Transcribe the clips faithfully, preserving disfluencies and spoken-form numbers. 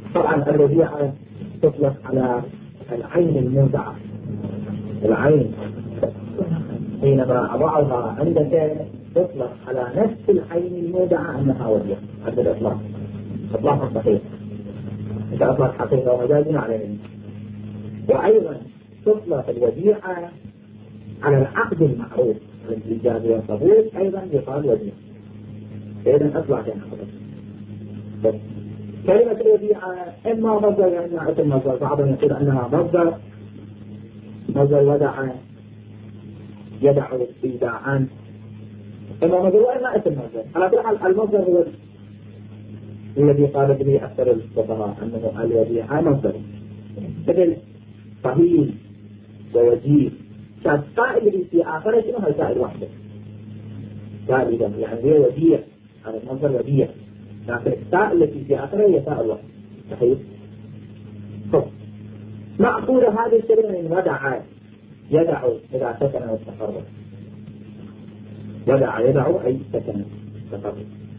طبعا الوديعة تطلق على العين المودعة. العين حينما أضعها عندك تطلق على نفس العين المودعة أنها وديعة عند الإطلاق، إطلاق صحيح، إذا أطلق حقيقة ومجازنا عليه. وأيضا تطلق الوديعة على العقد المعروف الإيجاب والقبول، أيضا يقال وديعة. إذا أطلق يعني بس كلمة الوديعة إما مصدر يعني نوعية المصدر، بعضهم يقول أنها مصدر مصدر ودع يدع إيداعا، إما مصدر وإما اسم مصدر. على كل حال المصدر هو الذي قال به أكثر الفقهاء أنه الوديعة مصدر مثل طويل ووجيه. كان قائل في آخر شنو هي سائل واحدة قائل يعني هي وديع، هذا المصدر وديع، لكن التاء التي في آخرها هي تاء الوحدة. صحيح. مأخوذ هذا الشيء من ودع يدع إذا سكن واستقر. ودع يدع أي سكن واستقر.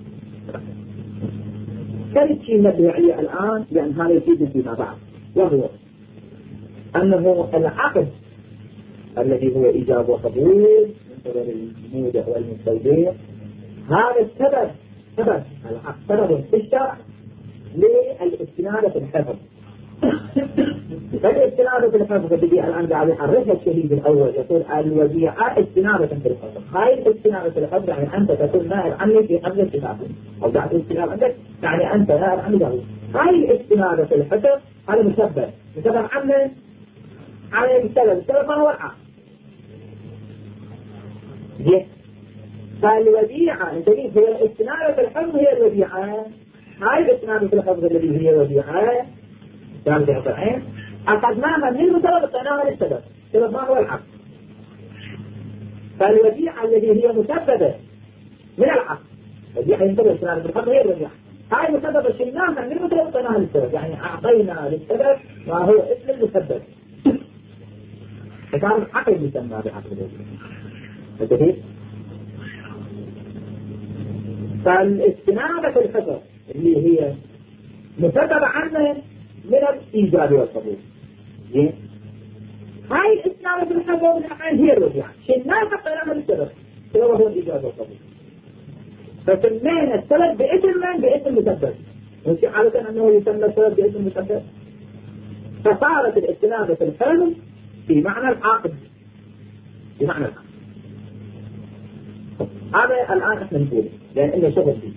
ثالث شيء نبه عليه الآن لأن هذا يفيد فيما بعد، وهو أنه العقد الذي هو إيجاب وقبول من قبل المودع والمستودع، هذا السبب سبب العقد سبب في الشرع للاستنادة في الحفظ. فالاستنادة في الحفظ بدي الآن قاعد يعرفها الشهيد الأول، يقول الوديعة استنادة في الحفظ. هاي الاستنادة في الحفظ يعني أنت تكون نائب عني في حفظ الكتاب أو قاعد الاستناد عندك، يعني أنت نائب عني له. هاي الاستنادة في الحفظ هذا مسبب مسبب عنه على السبب. السبب ما هو العقد. فالوديعة انت ليه هي الاستنادة في الحفظ هي الوديعة. هاي الاستنادة في الحفظ الذي هي وديعة كان في عين أخذناها من المسبب اعطيناها للسبب. السبب ما هو العقد. فالوديعة التي هي مسببة من العقد، الوديعة ينتبه الاستنادة في الحفظ هي الوديعة. هاي مسببة شلناها من المسبب اعطيناها للسبب، يعني أعطينا للسبب ما هو اسم المسبب. فكان عقد يسمى بعقد الوديعة. فالاستنادة في الحفظ اللي هي مسببة عنه من الإيجاب والقبول. هاي الاستنادة في الحفظ من الحين هي الوديعة، شلناها حتى نعمل السبب، السبب هو الإيجاب والقبول. فسمينا السبب باسم من؟ باسم مسبب. ونشي عادة أنه يسمى السبب باسم مسبب. فصارت الاستنادة في الحفظ في معنى العقد، في معنى العقد. هذا الآن احنا نقوله لأن إنه شغل دي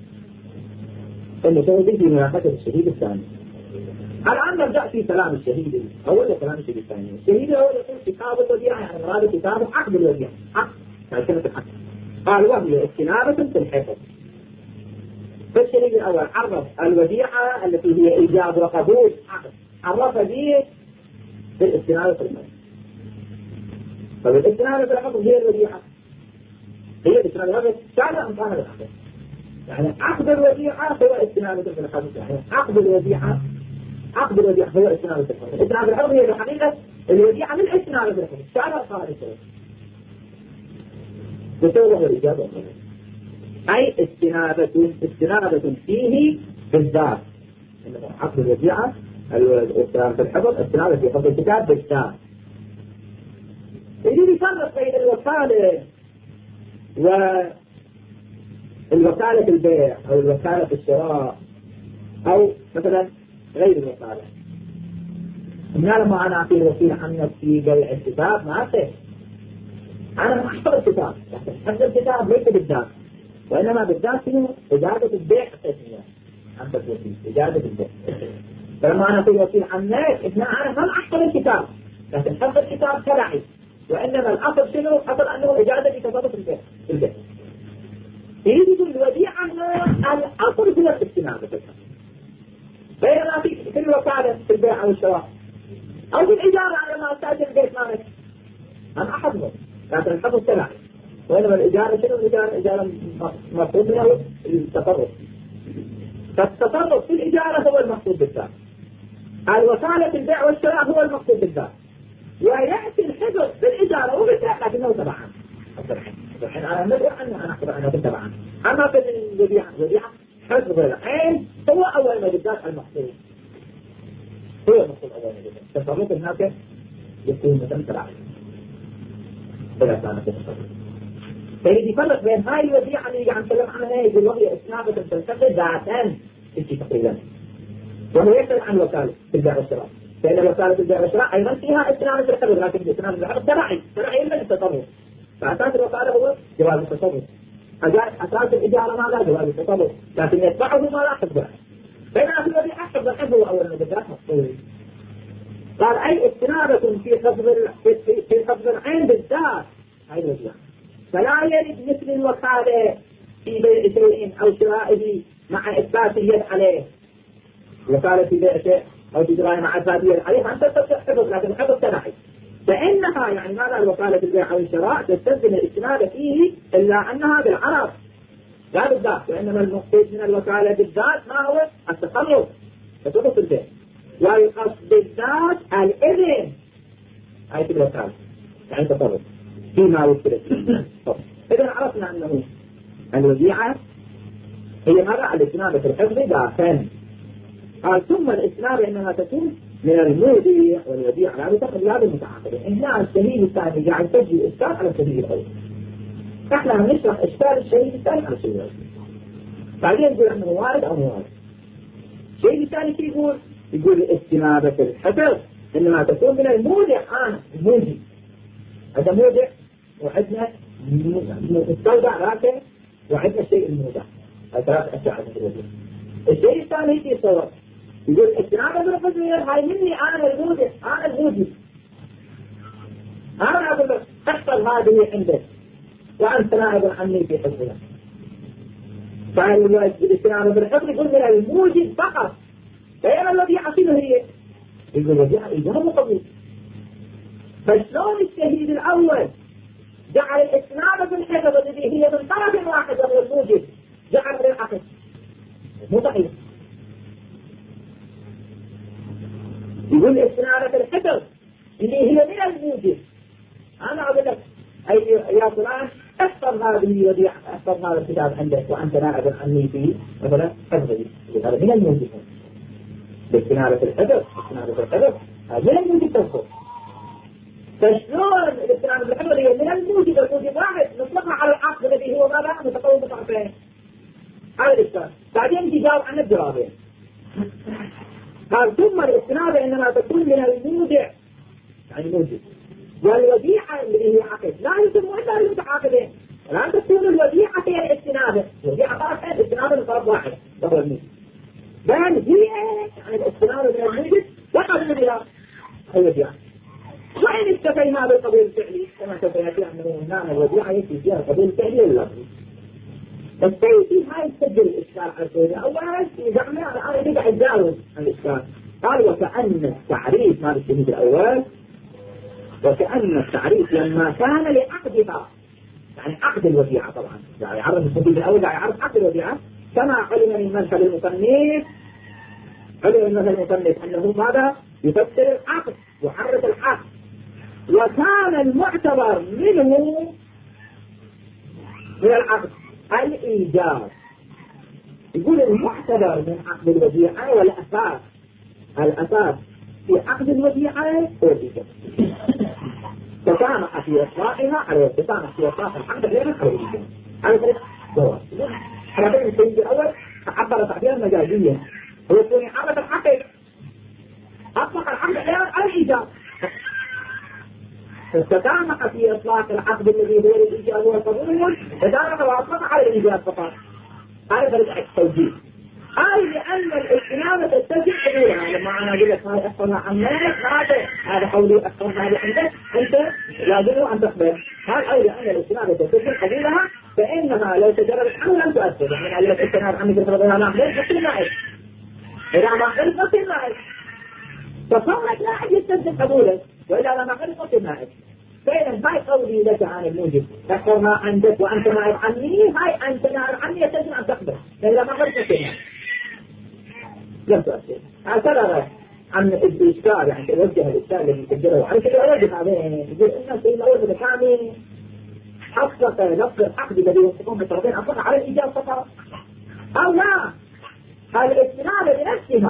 إنه شغل دي في مناقشة الشهيد الثاني. الآن نرجع في كلام الشهيد أول كلام الشهيد الثاني. الشهيد الأول يقول كتاب الوديعة يعني مراد كتاب عقد الوديعة، عقد يعني كلمة العقد. قال وهي استنادة في الحفظ. فالشهيد الأول عرف الوديعة التي هي إيجاب وقبول عقد، عرف به بالاستنادة في الحفظ. فالاستنادة في الحفظ هي الوديعة، هي الاستنادة في الحفظ كان أمكانها بالعقد. يعني عقد الوديعة هو استنادة في الحفظ، يعني عقد الوديعة عقد الوديعة هو استنادة في الحفظ. استنادة في الحفظ هي بحقيقة الوديعة من استنادة في الحفظ. كان أمكانها بالسبب بسبب الإجابة والقبول. أي استنادة استنادة فيه بالذات. عقد الوديعة الاستنادة في الحفظ استنادة في حفظ الكتاب بالذات. يجب يفرق بين الوكالة والوكالة في البيع أو الوكالة في الشراء أو مثلا غير الوكالة. هنا لما أنا أعطي الوكيل عنك في بيع الكتاب ما أعطيه، أنا ما أحفظ الكتاب، لكن حفظ الكتاب ليس بالذات، وإنما بالذات شنو؟ إجازة البيع أعطيتني عند الوكيل إجازة البيع. فلما أنا أعطي الوكيل عنك إثناء أنا ما أحفظ الكتاب، لكن حفظ الكتاب تبعي، وإنما الأصل شنو؟ أصل أنه إجازة تصرف البيع البيع. يريد الوديعة الأصل هو الاستنادة في الحفظ. بينما في في الوكالة في البيع أو الشراء أو في الإجارة على ما أستأجر البيت مالك أنا أحفظه، لكن الحفظ تبعي، وإنما الإجارة شنو؟ الإجارة إجارة مفروض منها التصرف. فالتصرف في الإجارة هو المقصود بالذات، الوكالة في البيع والشراء هو المقصود بالذات، ويأتي الحفظ بالإجارة وبالبيع لكنه تبعا. الحين أنا ندعو عنه أنا أخبر عنه تبعا. أما في الوديعة الوديعة حفظ العين هو أول ما بالذات المقصود، هو النص الأولاني جدا. تصرف الناس يكون مثلا تراعي إذا كانت تصرف. فيجي يفرق بين هاي الوديعة اللي عم نتكلم عنها يقول وهي إسنادة تنتقل ذاتان في تقريبا، وهو يختلف عن وكالة البيع والشراء، فإن وكالة البيع والشراء أيضا فيها إسناد الحفظ، لكن إسناد الحفظ تراعي تراعي إلا التصرف. فأساس الوكالة هو جواز التصرف، أساس الإجارة ماذا؟ جواز التصرف، لكن يتبعه ما لا حفظ. بينما في الوديعة حفظ الحفظ هو أولا بالذات مقصود. قال أي استنادة في حفظ في حفظ العين بالذات هاي الوديعة، فلا يرد مثل الوكالة في بيع شيء أو شرائه مع إثبات اليد عليه. وكالة في بيع شيء أو شراء مع إثبات اليد عليه فأنت تحفظ، لكن الحفظ تبعي. فإنها يعني ماذا الوكالة في البيع أو الشراء تستلزم الاستنادة فيه إلا أنها بالعرض لا بالذات، وإنما المقصود من الوكالة بالذات ما هو التصرف تصرف البيع، والقصد بالذات الإذن هاي في الوكالة يعني تصرف فيما وكلت. إذا عرفنا أنه الوديعة هي ماذا؟ الاستنادة في الحفظ ذاتا. قال ثم الاستنادة إنما تكون من المودع والوديعة يعني تقل هذا المتعاقدين. هنا الشهيد الثاني يعني تجي الإشكال على الشهيد الأول، احنا نشرح إشكال الشهيد الثاني على الشهيد الأول، بعدين نقول أنه وارد أو موارد. الشهيد الثاني كي يقول؟ يقول الاستنادة في الحفظ إنما تكون من المودع. أنا المودع هذا مودع وعندنا مستودع راكب وعندنا الشيء المودع، ثلاث أشياء من الوديعة. الشيء الثاني يجي يصور يقول استنادة بالحفظ هاي مني أنا المودع، أنا الموجب، أنا أقول لك احفظ هذه عندك وأنت نائب عني في حفظها. فالاستنادة بالحفظ يقول من الموجب فقط، فأنا الذي حصله هي يقول وديعة إيجاب وقبول. فشلون الشهيد الأول جعل الاستنادة بالحفظ الذي هي من طرف واحد وهو الموجب جعل بالعقد؟ مو صحيح. يقول الاستنادة بالحفظ اللي هي من الموجب، أنا أقول لك أي يا فلان احفظ هذه الوديعة، احفظ هذا الكتاب عندك وأنت نائب عني فيه مثلا حفظه، هذا من الموجب. باستنادة الحفظ استنادة الحفظ هذا من الموجب تنصر. فشلون الاستنادة بالحفظ هي من الموجب الموجب واحد نطلقها على العقد الذي هو ماذا؟ متقوم بطرفين. هذا الإشكال. بعدين تجاوب عن الجوابين. قال ثم الاستنادة إنما تكون من المودع يعني موجب، والوديعة اللي هي عقد لا يسمون إلا المتعاقدين، لا تكون الوديعة هي الاستنادة. الوديعة طرفين، الاستنادة من طرف واحد وهو الموجب، بل هي يعني الاستنادة من الموجب وقبل الوديعة الوديعة. وإن استفينا بالقبول الفعلي كما سيأتي أنه هنا الوديعة يكفي فيها القبول الفعلي واللفظي. بس في هاي تسجل الإشكال على السوري أولا يجعلنا أنا يقع يتجاوز الإشكال. قال وكأن التعريف مال الشهيد الأول وكأن التعريف لما كان لعقدها يعني عقد الوديعة طبعا يعني يعرف الشهيد الأول يعني يعرف عقد الوديعة كما علم من مذهب المصنف علم من مذهب المصنف أنه ماذا؟ يفسر العقد يحرك العقد، وكان المعتبر منه من العقد الإيجاب. يقول المعتبر من عقد الوديعة والأساس الأساس في عقد الوديعة هو الإيجاب، تسامح في إطلاقها على تسامح في إطلاق الحمد لله على الإيجاب. على طريق جواز على طريق الشيء الأول عبر تعبيرا مجازيا هو يكون إعادة العقد أطلق الحمد لله على الإيجاب، تسامح في إطلاق العقد الذي هو الإيجاب والقبول تسامح وأطلق على الإيجاب فقط. هذا طريقة التوجيه. هاي لأن الاستنادة تستلزم قبولها. لما أنا أقول لك هاي أحفظها عنك هذا هذا قولي أحفظها هذا عندك أنت لازم أن تقبل. هاي أو لأن الاستنادة تستلزم قبولها فإنها لو تجربت عنه لم تؤثر. يعني أقول لك استناد عنك تفرضها ما أقبل نفس النائب إذا ما أقبل نفس النائب فصارت لا أحد يستلزم قبولك وإذا ما أقبل نفس النائب. فإذا هاي قولي لك عن الموجب أحفظها عندك وأنت نائب عني هاي أنت نائب عني يستلزم أن تقبل إذا ما أقبل نفس النائب لم تؤثر. هكذا عن الإشكال يعني توجه الإشكال الذي سجله على كده يجب عليه يقول الناس إلا أول كامل حقق لفظ العقد الذي يوصفون بالطرفين أطلق على الإيجاب فقط أو لا هذه الاستنادة بنفسها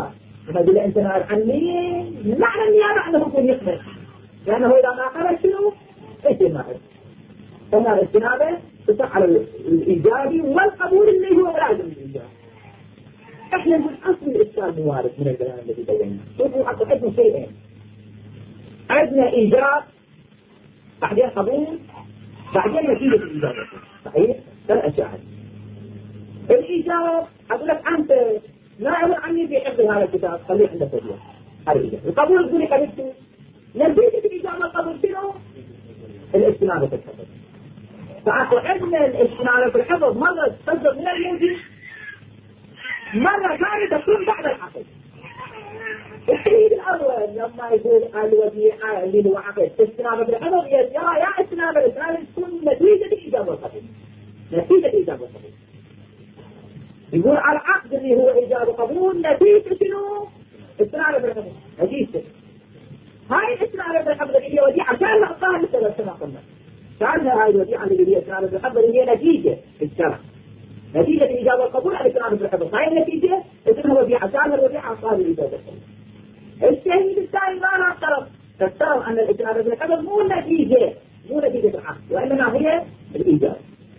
يقول له أنت نائب عني معنى النيابة أنه يكون يقبل، لأنه إذا ما قبل شنو؟ إيش النائب؟ فما الاستنابة تصح على الإيجابي والقبول اللي هو لازم الإيجاب. إحنا نقول أصل الإشكال موارد من الكلام الذي بيناه. شوفوا حتى عندنا شيئين، عندنا إيجاب بعدين قبول بعدين نتيجة الإيجاب. صحيح؟ فالأشياء الإيجاب أقول لك أنت نائب عني في حفظ هذا الكتاب خليه عندك وجهه، هذا الإيجاب. القبول تقول لي قبلته، نتيجة الإيجاب والقبول شنو؟ الاستنابة في الحفظ. فأخو عندنا الاستنابة في الحفظ مرة تصدر من الموجود، مرة ثانية تكون بعد العقد. الحين الأول لما يقول الوديعة اللي هو عقد استنابة في الحفظ يا يا استنابة الإسلام تكون نتيجة الإيجاب والقبول، نتيجة الإيجاب والقبول. يقول على العقد اللي هو إيجاب وقبول نتيجة شنو؟ استنابة في الحفظ، نتيجة هاي الاستنابة في الحفظ اللي هي وديعة كان نعطاها للسبب كما قلنا. كانها هاي الوديعة اللي هي استنابة في الحفظ اللي هي نتيجة في الشرع، نتيجة الإجابة والقبول على استنابة في الحفظ. هاي النتيجة اسمها وديعة، كانها الوديعة أصلا الإجابة والقبول. الشهيد الثاني ما نعترف، تفترض أن الاستنابة في الحفظ مو نتيجة، مو نتيجة العقد، وإنما هي الإجابة.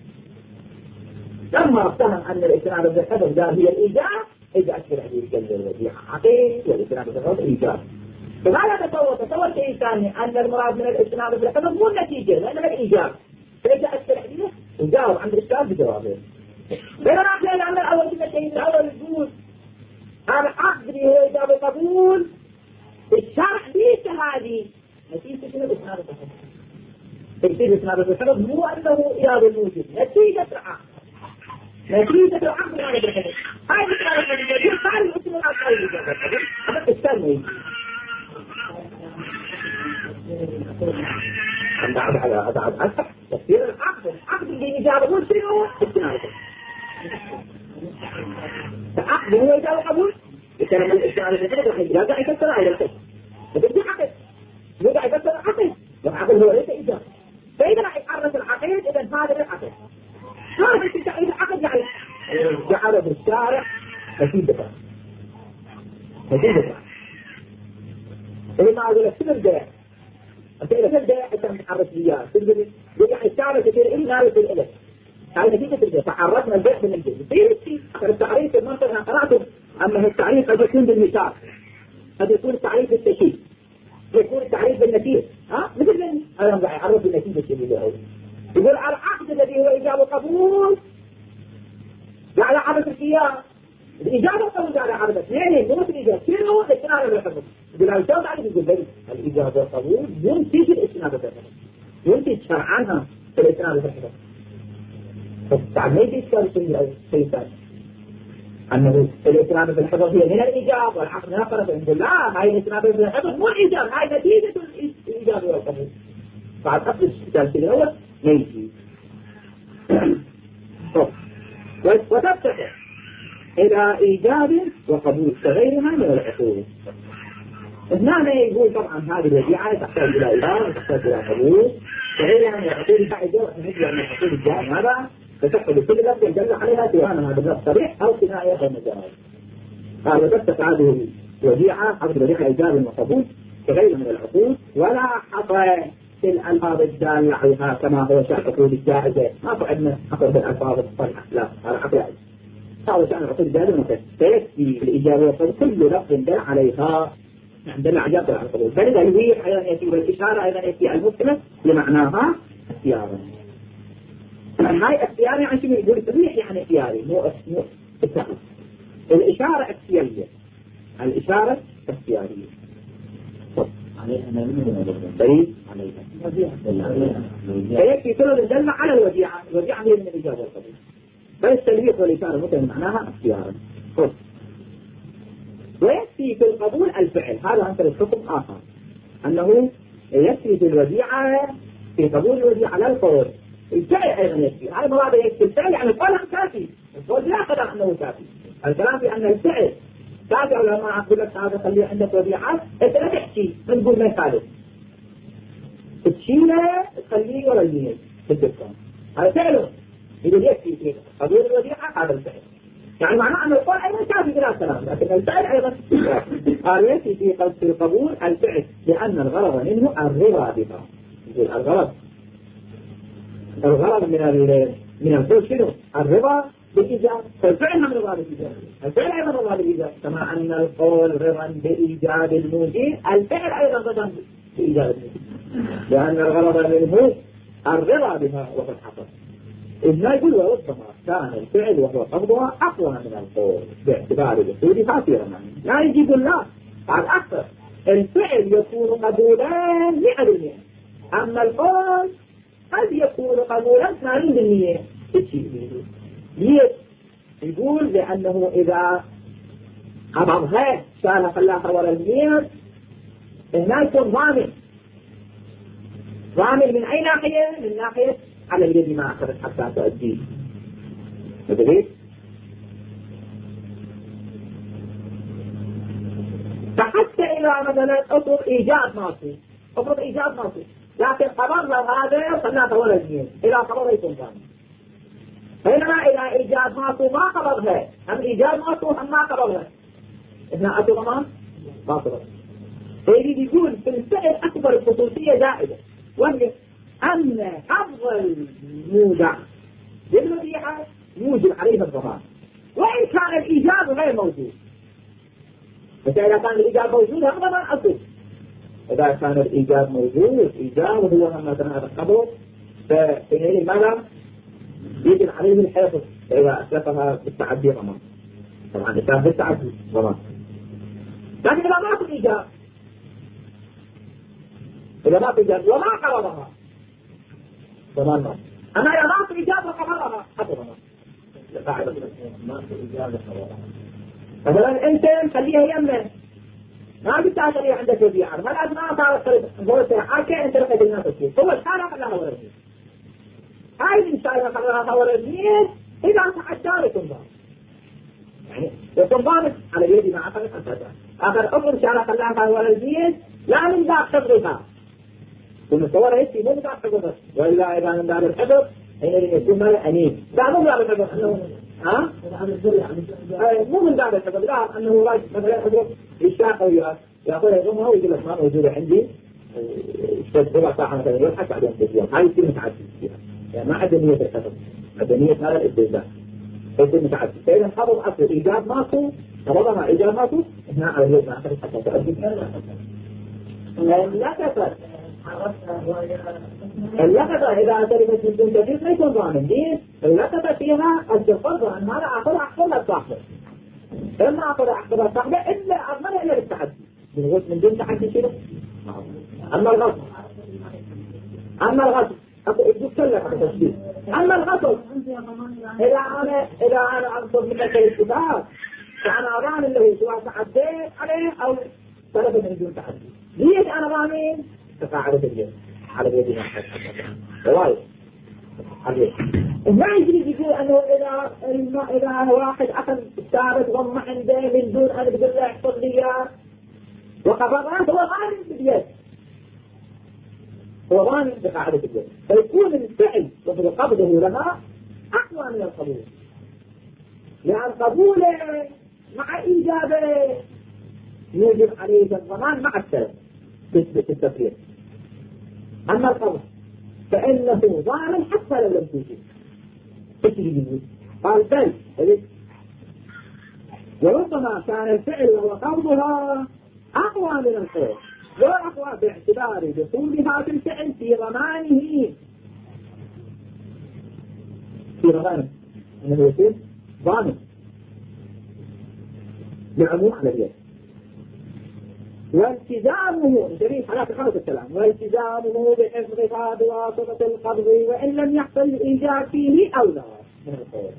لما افتهم أن الاستنابة في الحفظ هي الإجابة، إجا أشبر عليه الجلد الوديعة عقيد والاستنابة في الحفظ إجابة. فماذا تصور؟ تصور شيء ثاني أن المراد من الاستنابة في الحفظ مو النتيجة لأنها الإجابة. فإذا أشبر عليه وجاوب عند الإشكال بجوابه. بينما احنا نعمل أول كلمة شيء الأول يقول هذا عقد اللي هو إجابة وقبول الشرع ليس هذه نتيجة شنو الاستنابة في الحفظ؟ نتيجة الاستنابة في الحفظ مو أنه إيجاب الموجود، نتيجة العقد، نتيجة العقد هذا بالحفظ. هاي الاستنابة في الحفظ يقول صار الاسم العقد هاي الإجابة والقبول. هذا استنى بعد على بعد أكثر تفسير العقد، العقد اللي إجابة مو شنو استنابة. العقد هو إجابة قبول، إذا لما الاستنابة في الحفظ الإجابة يكسر على الحفظ. فبدي عقد، يوضع يكسر العقد، والعقد هو ليس إجابة. فإذا راح يحرك العقد إذا هذا العقد. هذا في تعريف العقد يعني جعله بالشارع نتيجة نتيجة. إذا ما أقول لك شنو البيع؟ أقول لك البيع عشان نحرك إياه، تقول يعني الشارع كثير إلنا وكثير إلك. هاي نتيجة البيع، فحركنا البيع من البيع. يصير الشيء أخر التعريف في المنطقة أنا قرأته، أما التعريف قد يكون بالمثال، قد يكون التعريف بالتشيء، يكون التعريف بالنتيجة. ها؟ مثل من أنا راح أعرف بالنتيجة اللي هو يقول على العقد الذي هو إجابة وقبول جعل عبث القيام. الإجابة والقبول جعل عبث اثنين مو الإجابة شنو الاستنابة بالحفظ. يقول هذا الجواب عليه يقول بل الإجابة والقبول ينتج الاستنابة بالحفظ، ينتج شرعانها في الاستنابة بالحفظ. فبعد ما يجي إشكال شيء ثاني أنه الاستنابة بالحفظ هي من الإجابة والعقد ناقرة، فنقول لا هاي الاستنابة بالحفظ مو الإجابة، هاي نتيجة الإجابة والقبول. بعد أصل الإشكال في الأول ما يجي. وتفتح إلى إيجاب وقبول كغيرها من العقود. هنا يقول طبعا هذه الوديعة تحتاج إلى إيجاب وتحتاج إلى قبول كغيرها من العقود. بعد نجي من العقود الجائز هذا فتحت بكل لفظ يدل عليها سواء هذا اللفظ صريح أو كناية أو مجاز. قال وتفتح هذه الوديعة عقد الوديعة إيجاب وقبول كغيرها من العقود ولا حصر في الألفاظ الدالة عليها كما هو شأن العقود الجائزة. ما فعلنا حصر في الألفاظ الصريحة، لا هذا عقد جائز. هذا شأن العقود الجائزة المكتب فيكفي الإجابة والقبول كل لفظ دل عليها عندنا عجاب على القبول. فلذا يريح أيضا يأتي بالإشارة أيضا يأتي المسلمة لمعناها اختيارا. هاي اختياري يعني شنو يقول تريح يعني اختياري مو مو اختياري. الإشارة اختيارية، الإشارة اختيارية. دليل عليها فيكفي كل الدل على الوديعة. الوديعة هي من الإجابة والقبول. فالتلويح والإشارة مثل معناها اختيارا. ويكفي في القبول الفعل. هذا أنت الحكم آخر أنه يكفي في الوديعة في قبول الوديعة على القول الفعل أيضا يكفي. هذا مراد يكفي الفعل يعني القول كافي، القول لا قدر أنه كافي. الكلام في أن الفعل كافي. لما أقول لك هذا خليه عندك وديعة أنت لا تحكي من قول ما يخالف تشيله تخليه ولا يجيني بالدكتور. هذا فعله يقول يكفي في قبول الوديعة هذا الفعل. يعني معناه أن القول أيضا كافي بلا كلام، لكن الفعل أيضا قال يأتي في قصد القبول الفعل لأن الغرض منه الرضا بها. الغرض الغرض من من القول شنو؟ الرضا بالإيجاب، فالفعل من الرضا بالإيجاب، الفعل أيضا الرضا بالإيجاب، كما أن القول رضا بإيجاب الموجب، الفعل أيضا رضا بإيجاب الموجب، لأن الغرض منه الرضا بها وقد حصل. إذ ما يقول وربما كان الفعل وهو قبضها أقوى من القول باعتبار دخولها في رمانه. لا يجيب الله بعد أكثر، الفعل يكون قبولا مئة بالمئة، أما القول قد يكون قبولا ثمانين بالمئة. ليش؟ يقول لأنه إذا قبضها كان خلاها ورا المير هنا يكون ضامن. ضامن من أي ناحية؟ من ناحية على اليد ما أخذت حتى تؤديه. مدريد؟ فحتى إذا مثلا أطلق إيجاد ناصي، أطلق إيجاد ناصي، لكن قبضنا هذا وخلاها ورا المير، إذا قبضها يكون ضامن. بينما إذا إيجاد ناصي ما قبضها، هم إيجاد ناصي هم ما قبضها، إحنا أتوا ضمان ما قبضها. فيجي يقول في الفعل أكبر الخصوصية زائدة، وهي أن حظ المودع بالمبيعة يوجب عليه الضمان، وإن كان الإيجاب غير موجود. فإذا كان الإيجاب موجود هذا ضمان أصل. إذا كان الإيجاب موجود، إيجاب هو هم مثلا هذا القبض، فإنه ماذا؟ يجب عليه الحفظ إذا أسلفها بالتعدي ضمان. طبعا إذا بالتعدي ضمان، لكن إذا ما في إيجاب، إذا ما في إيجاب وما قبضها ضمان ما. أما إذا ما في إيجاب وقبضها حتى ضمان. ما في إيجاب وقبضها. مثلا أنت خليها يمن، ما بتاع خليها عندك وزيعة، ما لازم ما صارت خليها حاكي أنت لقيت الناس فيه، هو الحالة خلاها ورا الجيل. هاي الإنسان خلاها ورا الجيل إذا تحداركم ضمان. يعني يكون ضامن على يدي مع أخر الأساسات. آخر أمر شارع خلاها ورا الجيل لا من ذاك حفظها. والمصورة هيك مو من ذاك حفظها، وإلا إذا من ذاك الحفظ حينئذ يكون ماله أنيب. لا مو من ذاك الحفظ أنه ها؟ مو من ذاك الحفظ، لا أنه راجل مثلا حفظ يشتاق أو يأخذها يضمها ويقول لك ما موجودة عندي اشتد ربع ساعة مثلا يضحك بعدين تسويها. هاي يصير متعدد فيها، يعني ما عندها نية الحفظ، عندها نية هذا الاستهزاء، يصير متعدد. فإذا حفظ أصل إيجاب ماكو، حفظها إيجاب ماكو، إحنا على اليوم ما أخذ حتى تؤدي. اللقطة اللقطة إذا اعترفت من دون كثير ما يكون ضامن. ليش؟ اللقطة فيها التفرض أن هذا أخذ أحفظها صاحبه، إما أخذ أحفظها صاحبه إلا أضمنها إلا بالتحدي. من دون تحدي شنو؟ أما الغصب أما الغصب أما الغصب إذا أنا إذا أنا أنصب منك الاتفاق فأنا أضامن اللي هو سواء تعديت عليه أو طلب من دون تعدي. ليش أنا ضامن؟ تفاعلت الجنة على يدي محمد وايد عليه. ما يجري يقول أنه إذا إذا واحد أخذ ثابت ضم عنده من دون أن يقول له احفظ لي وقبضها، هو ضامن باليد، هو ضامن بقاعدة اليد، فيكون الفعل وهو قبضه لها أقوى من القبول، لأن قبوله مع إيجابه يوجب عليه الضمان مع السلف بالتفريق. أما القبض فإنه ضامن حتى لو لم توجد. ايش يجيب؟ قال بل وربما كان الفعل وهو قبضها أقوى من القول، وأقوى باعتبار دخولها في الفعل في ضمانه في ضمانه أنه يكون ضامن لعموم على اليد. والتزامه جميل حالات خالص الكلام، والتزامه بحفظها بواسطة القبض وإن لم يحصل الإيجاب فيه أولى من القول.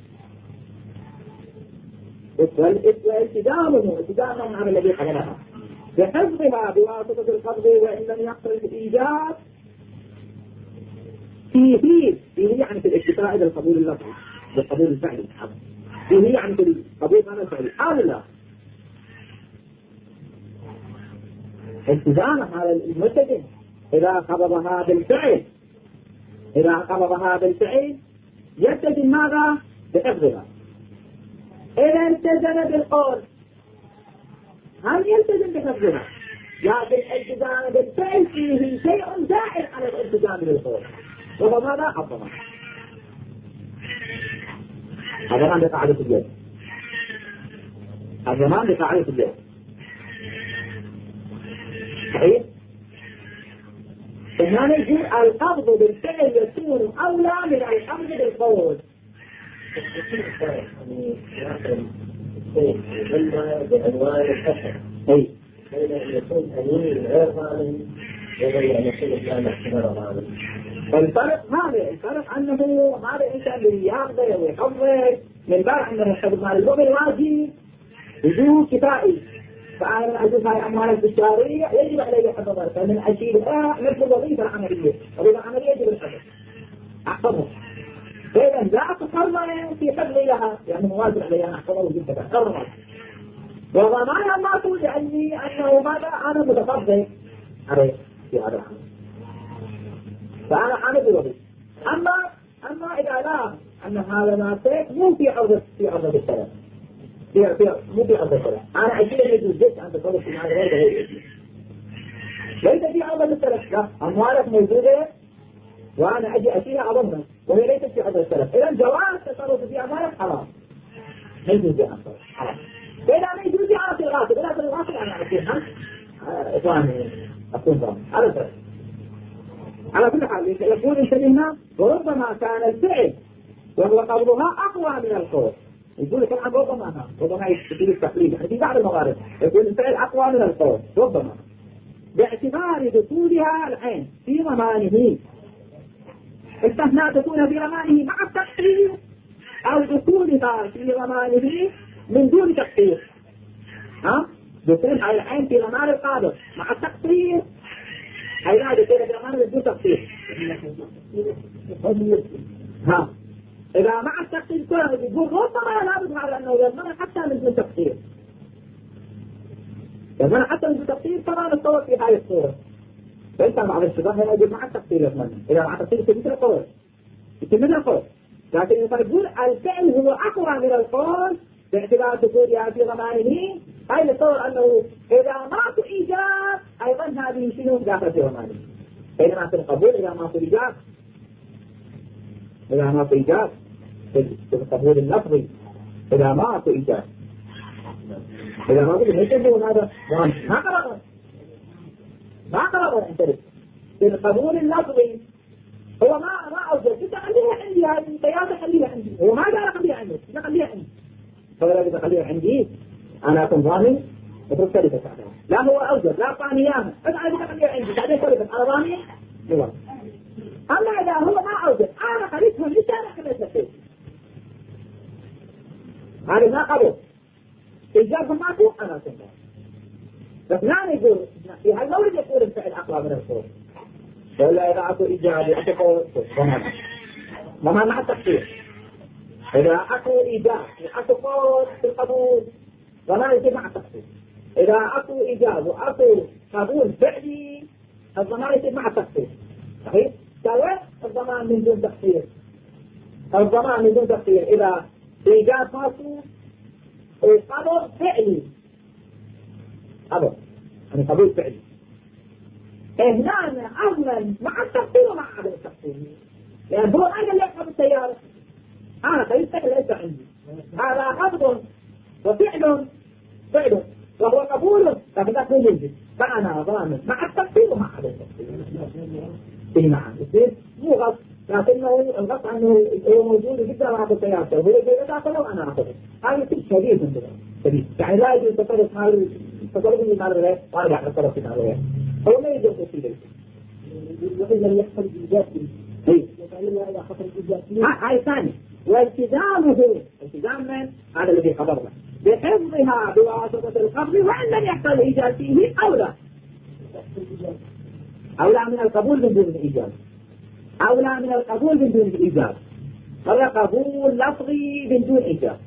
والتزامه التزامه عن الذي قبلها بحفظها بواسطة القبض وإن لم يحصل الإيجاب فيه فيه يعني في الاكتفاء إلى القبول اللفظي بالقبول الفعلي، فيه يعني في القبول معنى الفعلي أولى. التزام هذا الملتزم إذا قبضها بالفعل إذا قبضها بالفعل يلتزم ماذا؟ بحفظها. إذا التزم بالقول هل يلتزم بحفظها؟ لكن الالتزام بالفعل فيه شيء زائد على الالتزام بالقول، وهو ماذا؟ الضمان. الضمان بقاعدة اليد، الضمان بقاعدة اليد، صحيح؟ هنا يقول القبض بالفعل يكون أولى من القبض بالقول. بأنواع الحسن أي بين أن يكون أمين غير ظالم وبين أن يكون الإسلام غير ظالم. الفرق هذا، الفرق أنه هذا الإنسان اللي ياخذه ويحفظه من باب أنه يحفظ مال المؤمن واجب وجوب كفائي، فأنا أجوز هاي أموال التجارية يجب علي حفظها، فمن أشيلها مثل الوظيفة العملية، الوظيفة العملية يجب الحفظ أحفظها. فإذا لا تصرف في حفظ لها، يعني مواجب علي أن أحفظها وجود كفائي. وضمانها ما تقول لأني أنه ماذا أنا متفضل عليه في هذا العمل، فأنا عامل الوظيفة. أما أما إذا لا أن هذا ناسك مو في عرض في عرض السلام، في في مو في عرض السلام، أنا أجيب يجوز جد أن تصرف في هذا غير ليس في عرض السلام، لا أموالك موجودة وأنا أجي أشيلها أضمنها وهي ليست في عرض السلام، إذا جواز تصرف في أموالك حرام، ما يجوز حرام. فإذا ما يجوز على الغاصب، إذا الغاصب أنا أكون إخواني أكون ضامن على الفرق. على كل حال يقول انتبهنا، وربما كان الفعل وهو قبضها أقوى من القول. يقول طبعا ربما ربما يستفيد التقليد، يعني في بعض الموارد يقول الفعل أقوى من القول ربما باعتبار دخولها العين في ضمانه، استثناء تكون في ضمانه مع التقصير أو دخولها في ضمانه من دون تقصير. ها؟ دخول على العين في ضمان القابض مع التقصير، أي لا دخول في ضمان من دون تقصير. ها؟ إذا مع التقصير كله يقول ربما لا بد على أنه يضمن حتى من دون تقصير، يضمن حتى من دون تقصير كما نتصور في هذه الصورة. فإنت مع الشباب هنا يجب مع التقصير يضمن، إذا مع التقصير يصير مثل القول، يصير مثل القول. لكن إذا يقول الفعل هو أقوى من القول باعتبار دخولها في ضمانه، أي نتصور أنه إذا مات إيجاب أيضا هذه شنو داخل في ضمانه. إذا مات القبول، إذا مات إيجاب، إذا مات إيجاب في القبول اللفظي، إذا مات إيجاب، إذا مات إيجاب هذا ما قرأ ما قرأ انتبه في القبول اللفظي هو ما ما أوجد، أنت خليها عندي هذه القيادة، خليها عندي، هو ما قال خليها عندك، أنت خليها عندي، فلا إذا خليها عندي أنا أكون ضامن وترك كلمة عليها. لا هو أوجد، لا أعطاني إياها، أنا إذا خليها عندي بعدين كلمة أنا ضامن نظام. أما إذا هو ما أوجد أنا خليتهم ليش أنا خليتها فيه، هذا ما قبل إيجابهم ما أكون أنا أكون ضامن. بس لا نقول في هالمورد يقول الفعل أقوى من القول، ولا إذا أكو إيجاب وأكو ضمان ضمان مع التقصير. إذا أكو إيجاب وأكو قول في القبول ضمان يصير مع التقصير. إذا أكو إيجاب وأكو قبول فعلي الضمان يصير مع التقصير. صحيح؟ سواء الضمان من دون تقصير، الضمان من دون تقصير إذا إيجاب فاسد وقبول فعلي، قبول يعني قبول فعلي، هنا أولا مع التقصير ومع عدم التقصير، لأن هو أنا اللي أقبض السيارة، أنا خليتك ليس عندي، هذا قبض وفعل فعل وهو قبول، لكن لا تكون يجب، فأنا ضامن مع التقصير ومع عدم التقصير. إيه نعم يصير مو غلط، لكنه الغلط أنه هو موجود جدا مع السيارة، وهو يجب أدخله وأنا أخذه، هذا يصير شديد من ذلك شديد، يعني لا يجب تصرف مال تصرف من مال الغير وأرجع تصرف في مال الغير، هو ما يجب في ذلك. يقول من يحصل الإجابة إيه إذا حصل الإجابة هاي ثاني، والتزامه التزام من هذا الذي خبرنا بحفظها بواسطة القبض، وإن لم يحصل إيجاب فيه أولى أولى من القبول من دون الإيجاب، أولى من القبول من دون الإيجاب. مرة قبول لفظي من دون إيجاب،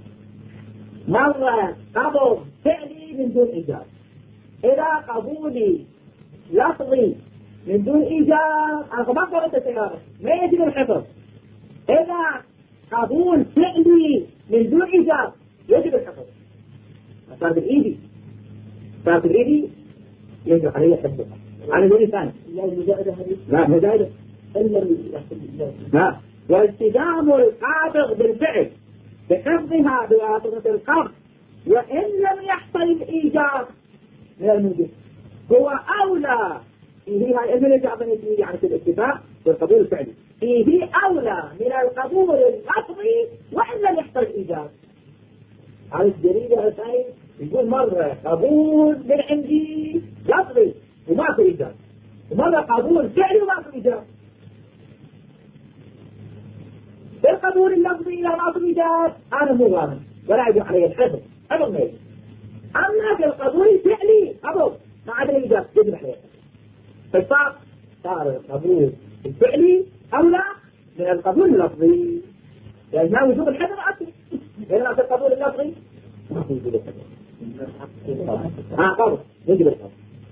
مرة قبول فعلي من دون إيجاب. إذا قبولي لفظي من دون إيجاب أنا ما قرأت السيارة ما يجب الحفظ. إذا قبول فعلي من دون إيجاب يجب الحفظ. صار بالإيدي صار بالإيدي يجب عليه حفظها. على دليل ثاني لا مزايدة لا. والتزام القابض بالفعل بحفظها بواسطة القبض وإن لم يحصل الإيجاب من الموجب هو أولى فيه. هاي إذن الإجابة نتيجة يعني في الاتفاق والقبول الفعلي فيه أولى من القبول اللفظي وإن لم يحصل الإيجاب. على الدليل الثاني يقول مرة قبول من عندي لفظي وما في إيجاب ومرة قبول فعلي وما في إيجاب. بالقبول اللفظي إذا ما في إيجاب أنا مو ضامن ولا يجب علي الحفظ حفظ ما يجب. أما في القبول الفعلي حفظ ما عدا الإيجاب يجب عليه. فصار صار القبول الفعلي أولى من القبول اللفظي لأن لا وجوب الحفظ أكثر. بينما في القبول اللفظي ما في وجوب الحفظ. ها قبل يجب الحفظ.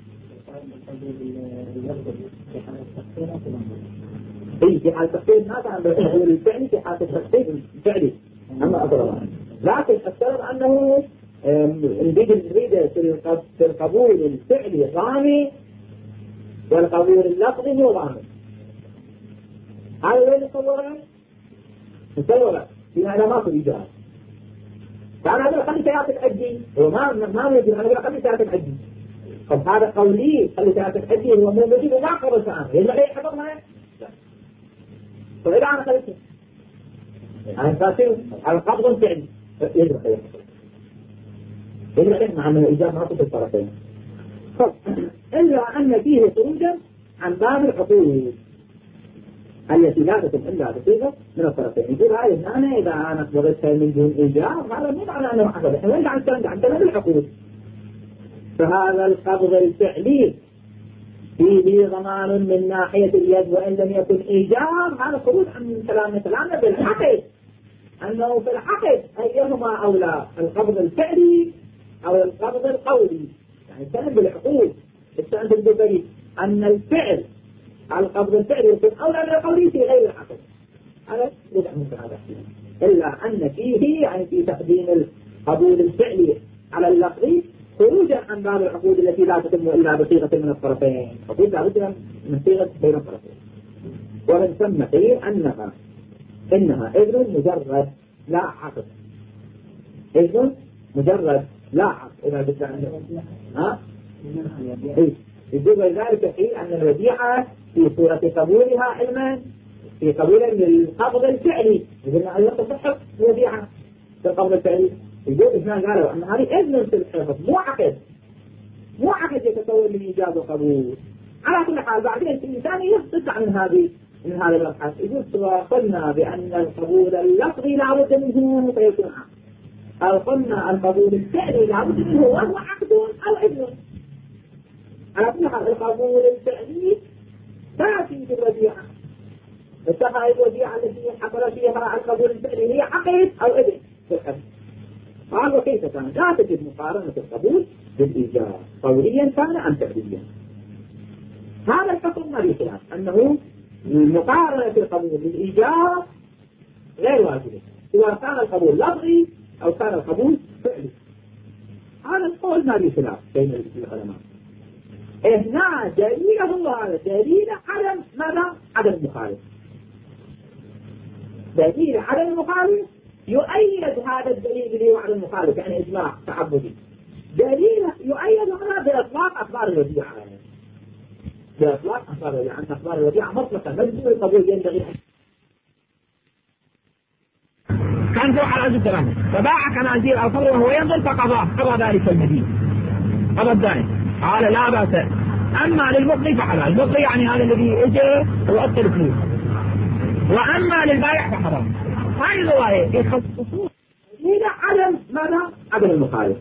اي في حال التخطيط ما كان بالقبول الفعلي في حال التخطيط الفعلي اما اضرار. لكن افترض انه نريد نريد في القبول الفعلي ضامن والقبول اللفظي هو ضامن. هذا وين نصوره؟ نصوره في هذا ما في ايجاب. كان هذا خلي سياسة الحجي هو ما ما يجب هذا خلي سياسة الحجي. طب هذا قولي خلي سياسة الحجي هو مو موجود وما قبل ساعة يجب عليه حفظها. فإذا أنا خليته أنا فاسر على قبض فعلي يجب عليه يجب عليه مع أن الإجابة ما في الطرفين. إلا أن فيه خروجا عن باب الحقوق التي لا تكون إلا بصيغة من الطرفين. يقول هاي أنا إذا أنا قبضتها من دون إيجاب هذا مو معنى أنه حقب إحنا وين عن سند عن تمام الحقوق. فهذا القبض الفعلي فيه ضمان من ناحية اليد وإن لم يكن إيجاب. هذا خروج عن كلامنا كلامنا بالحقيقة أنه في الحقيقة أيهما أولى القبض الفعلي أو القبض القولي. يعني استند بالحقوق استند بالدليل أن الفعل على القبض الفعلي يكون أولى من القولي في غير الحقيقة. هذا بدع من هذا. إلا أن فيه يعني في تقديم القبول الفعلي على اللفظي خروجا عن باب العقود التي لا تتم إلا بصيغة من الطرفين. عقود لا بد من صيغة بين الطرفين. ومن ثم قيل أنها إنها إذن مجرد لا عقد. إذن مجرد لا عقد. إذا قلت عنه ها؟ إيه. يجب ذلك قيل أن الوديعة في صورة قبولها علما في قبولها للقبض الفعلي. يقولنا أن تصحح الوديعة في القبض الفعلي. يقول إثنان قالوا أن هذه إذن في الحفظ مو عقد مو عقد يتكون من إيجاب وقبول. على كل حال بعدين الإنسان يقطع من هذه من هذا المبحث. يقول قلنا بأن القبول اللفظي لا بد منه فيكون عقد أو قلنا القبول الفعلي لا بد منه وهو عقد أو إذن. على كل حال القبول الفعلي تأتي في الوديعة. التقى الوديعة التي حصل فيها القبول الفعلي هي عقد أو إذن في الحفظ. قال وكيف كان لا تجد مقارنة القبول بالإيجاب قوليا كان أم فعليا. هذا الحكم ما في خلاف أنه مقارنة القبول بالإيجاب غير واجبة سواء كان القبول لفظي أو كان القبول فعلي. هذا القول ما في خلاف بين العلماء. هنا دليله هو هذا دليل عدم ماذا؟ عدم المخالف. دليل عدم المخالف يؤيد هذا الدليل اللي هو عدم المخالف يعني إجماع تعبدي. دليل يؤيد هذا بإطلاق أخبار الوديعة بإطلاق أخبار الوديعة أن أخبار الوديعة مطلقا مجموع القبول ينبغي كان ذو على عزة الأمر فباع كنازير الخمر وهو ينظر فقضاه قضى ذلك المدين قضى الدائم قال لا بأس. أما للمقضي فحلال. المقضي يعني هذا الذي اجى وأثر فلوس. وأما للبائع فحرام. هذه الرواية يخصصون دليل عدم ماذا؟ عدم المخالف.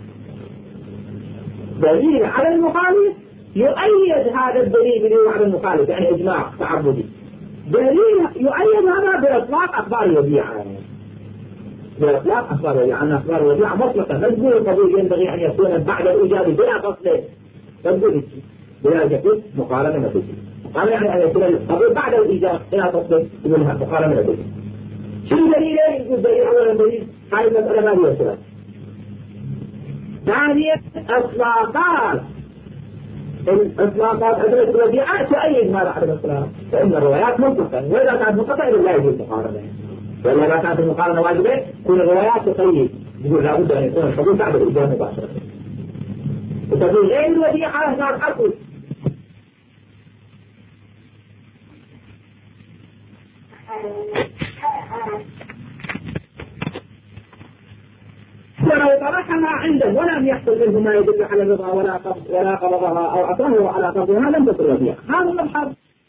دليل عدم المخالف يؤيد هذا الدليل اللي هو عدم المخالف يعني إجماع تعبدي. دليل يؤيد هذا بإطلاق أخبار الوديعة بإطلاق أخبار الوديعة أن أخبار الوديعة مطلقة. لا تقول القبول ينبغي أن يكون بعد الإيجاب بلا فصل. لا تقول بلا يكون مقارنة نتيجة. قال يعني أن يكون القبول بعد الإيجاب بلا فصل يقولها مقارنة نتيجة. شو دليله؟ يقول دليل أولا دليل هاي المسألة ما هي سبب. ثانيا إطلاقات الإطلاقات أدرس الوديعة تؤيد ما بعد الإطلاق، فإن الروايات منطقة، وإذا كانت منطقة إذا لا يجوز مقارنة، وإلا إذا كانت المقارنة واجبة تكون الروايات تقيد، يقول لا بد أن يكون الحدود بعد الإجابة مباشرة. وتقول غير الوديعة هناك حقود. ولو طرحها عنده ولم يحصل منه ما يدل على الرضا ولا قبض ولا قبضها او اصره على قبضها لم تكن وديعة. هذا المبحث.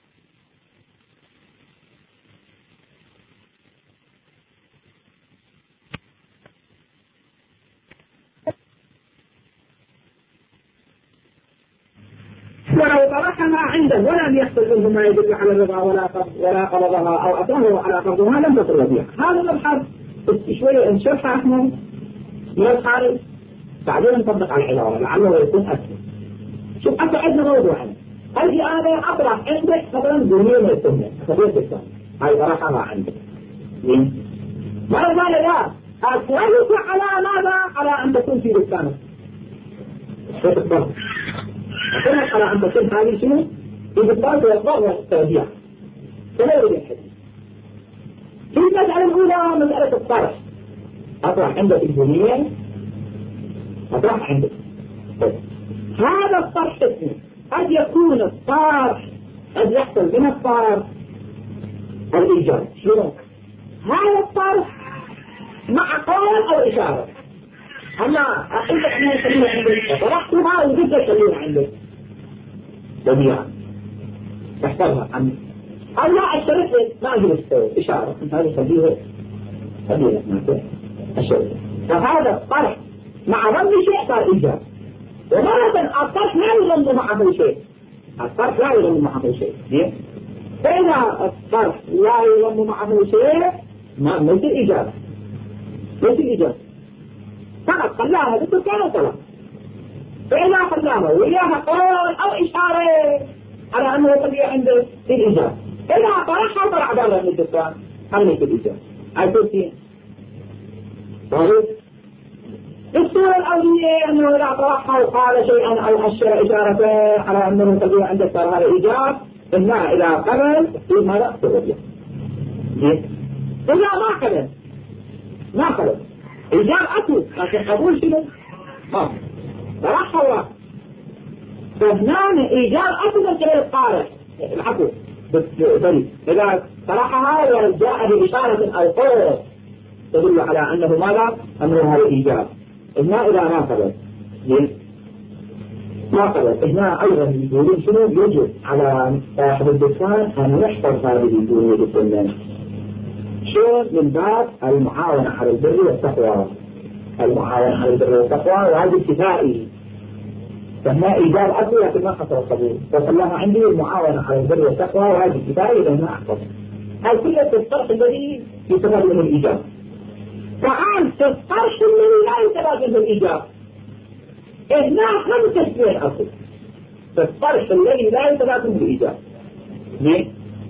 ولو طرحها عنده ولم يحصل منه ما يدل على الرضا ولا قبض ولا قبضها او اصره على قبضها لم تكن وديعة. هذا المبحث شوية نشرحها احنا من الخارج بعدين نطبق على العبارة لعله يكون أسهل. شوف أنت عندنا موضوعين، هذه أنا أطرح عندك مثلا دنيا ما يسمى خبير الثاني هاي طرحها ما عندك لين ما قال لا أسألك على ماذا؟ على أن تكون في لسانك شوف الضغط أسألك على أن تكون هذه شنو؟ في لسانك والضغط والتوجيه فلا يريد الحديث. في المسألة الأولى مسألة الطرح أطرح عندك الدنيا أطرح عندك. هذا الطرح اسمه قد يكون الطرح قد يحصل من الطرح الإيجاب. شنو؟ هذا الطرح مع قول أو إشارة. أما أنت احنا نسميه عندك طرحتها وجدت تسميه عندك بديعة تحترها عنك أو لا الشرط ما أجلس إشارة هذا خليه خليه ما الشرط. فهذا الطرح مع ضم شيء صار إيجاب. ومرة الطرح لا يضم معه شيء. الطرح لا يضم معه شيء. فإذا الطرح لا يضم معه شيء ما ليس إيجاب. ليس إيجاب. فقط خلاها بالدكان وطلع. فإذا خلاها وياها قول أو إشارة على أنه طبيعي عنده في الإيجاب. إذا طرحها طلع برا من الدكان هذا ليس الإيجاب. عايزين الصورة الأولية أنه إذا طرحها وقال شيئا أو أشر إشارة على أنه طبيعي عندك صار هذا إيجاب. إنما إذا قبل في ماذا تغير. إذا ما قبل ما قبل إيجاب أكل لكن قبول شنو؟ ما طرحها واحد. فهنا إيجاب أكل غير الطارح العفو بالدليل. إذا طرحها وجاء بإشارة أو قول تدل على أنه ماذا؟ أنه هذا إيجاب. إنما إذا ما قبل ما قبل إنما أيضا يقولون شنو؟ يجب على صاحب الدكان أن يحفظ هذه الدنيا بالسنة. شون؟ من باب المعاونة على البر والتقوى. المعاونة على البر والتقوى وهذا اتفاقي. فهنا إيجاب أكل لكن ما حصل القبول. فصلها عندي المعاونة على البر والتقوى وهذا اتفاقي لأنها أحفظ. هل كل الطرح الذي يتبادل منه الإيجاب. تعال في الطرح الذي لا يتبادل منه الإيجاب. هنا خمسة اثنين أصل. في الطرح الذي لا يتبادل منه الإيجاب. ليه؟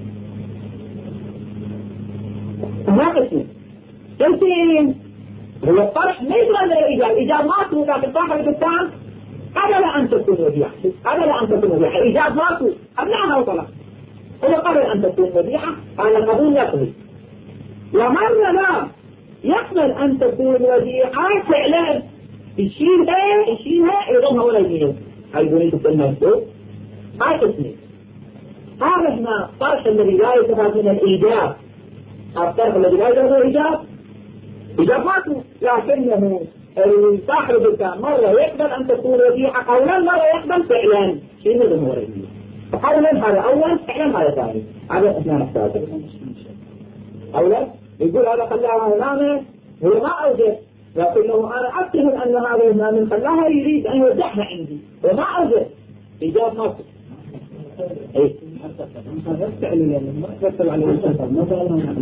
هناك اسمه تمثيل هو الطرح ليس من الإيجاب. إيجاب ما تكون لكن صاحب الدكان قبل أن تكون وضيحة قبل أن تكون وضيحة إيجاب ما تكون قبلها وطلع هو قبل أن تكون وضيحة قال القبول يقضي. ومرة لا يقبل أن تكون وضيحة فعلا يشيلها يشيلها يضمها ولا يجيها هاي بنيت الكلمة هاي اسمه. هذا هنا الطرح الذي لا يتفاد من الإيجاب. الطرح الذي لا يتفاد من الإيجاب إيجاب ما تكون لكنه صاحب الدكان مرة يقبل أن تكون وضيحة قولا مرة يقبل فعلا شيء من الأمور. قولا هذا أول فعلا هذا ثاني. هذا احنا نحتاجه. أولا يقول هذا خلاها هنا هو ما أوجد لكنه أنا أتهم أن هذا هنا من خلاها يريد أن يوضحها عندي وما أوجد إيجاب ما تكون. إيه هذا فعلا ما أكثر على الإنسان مثلا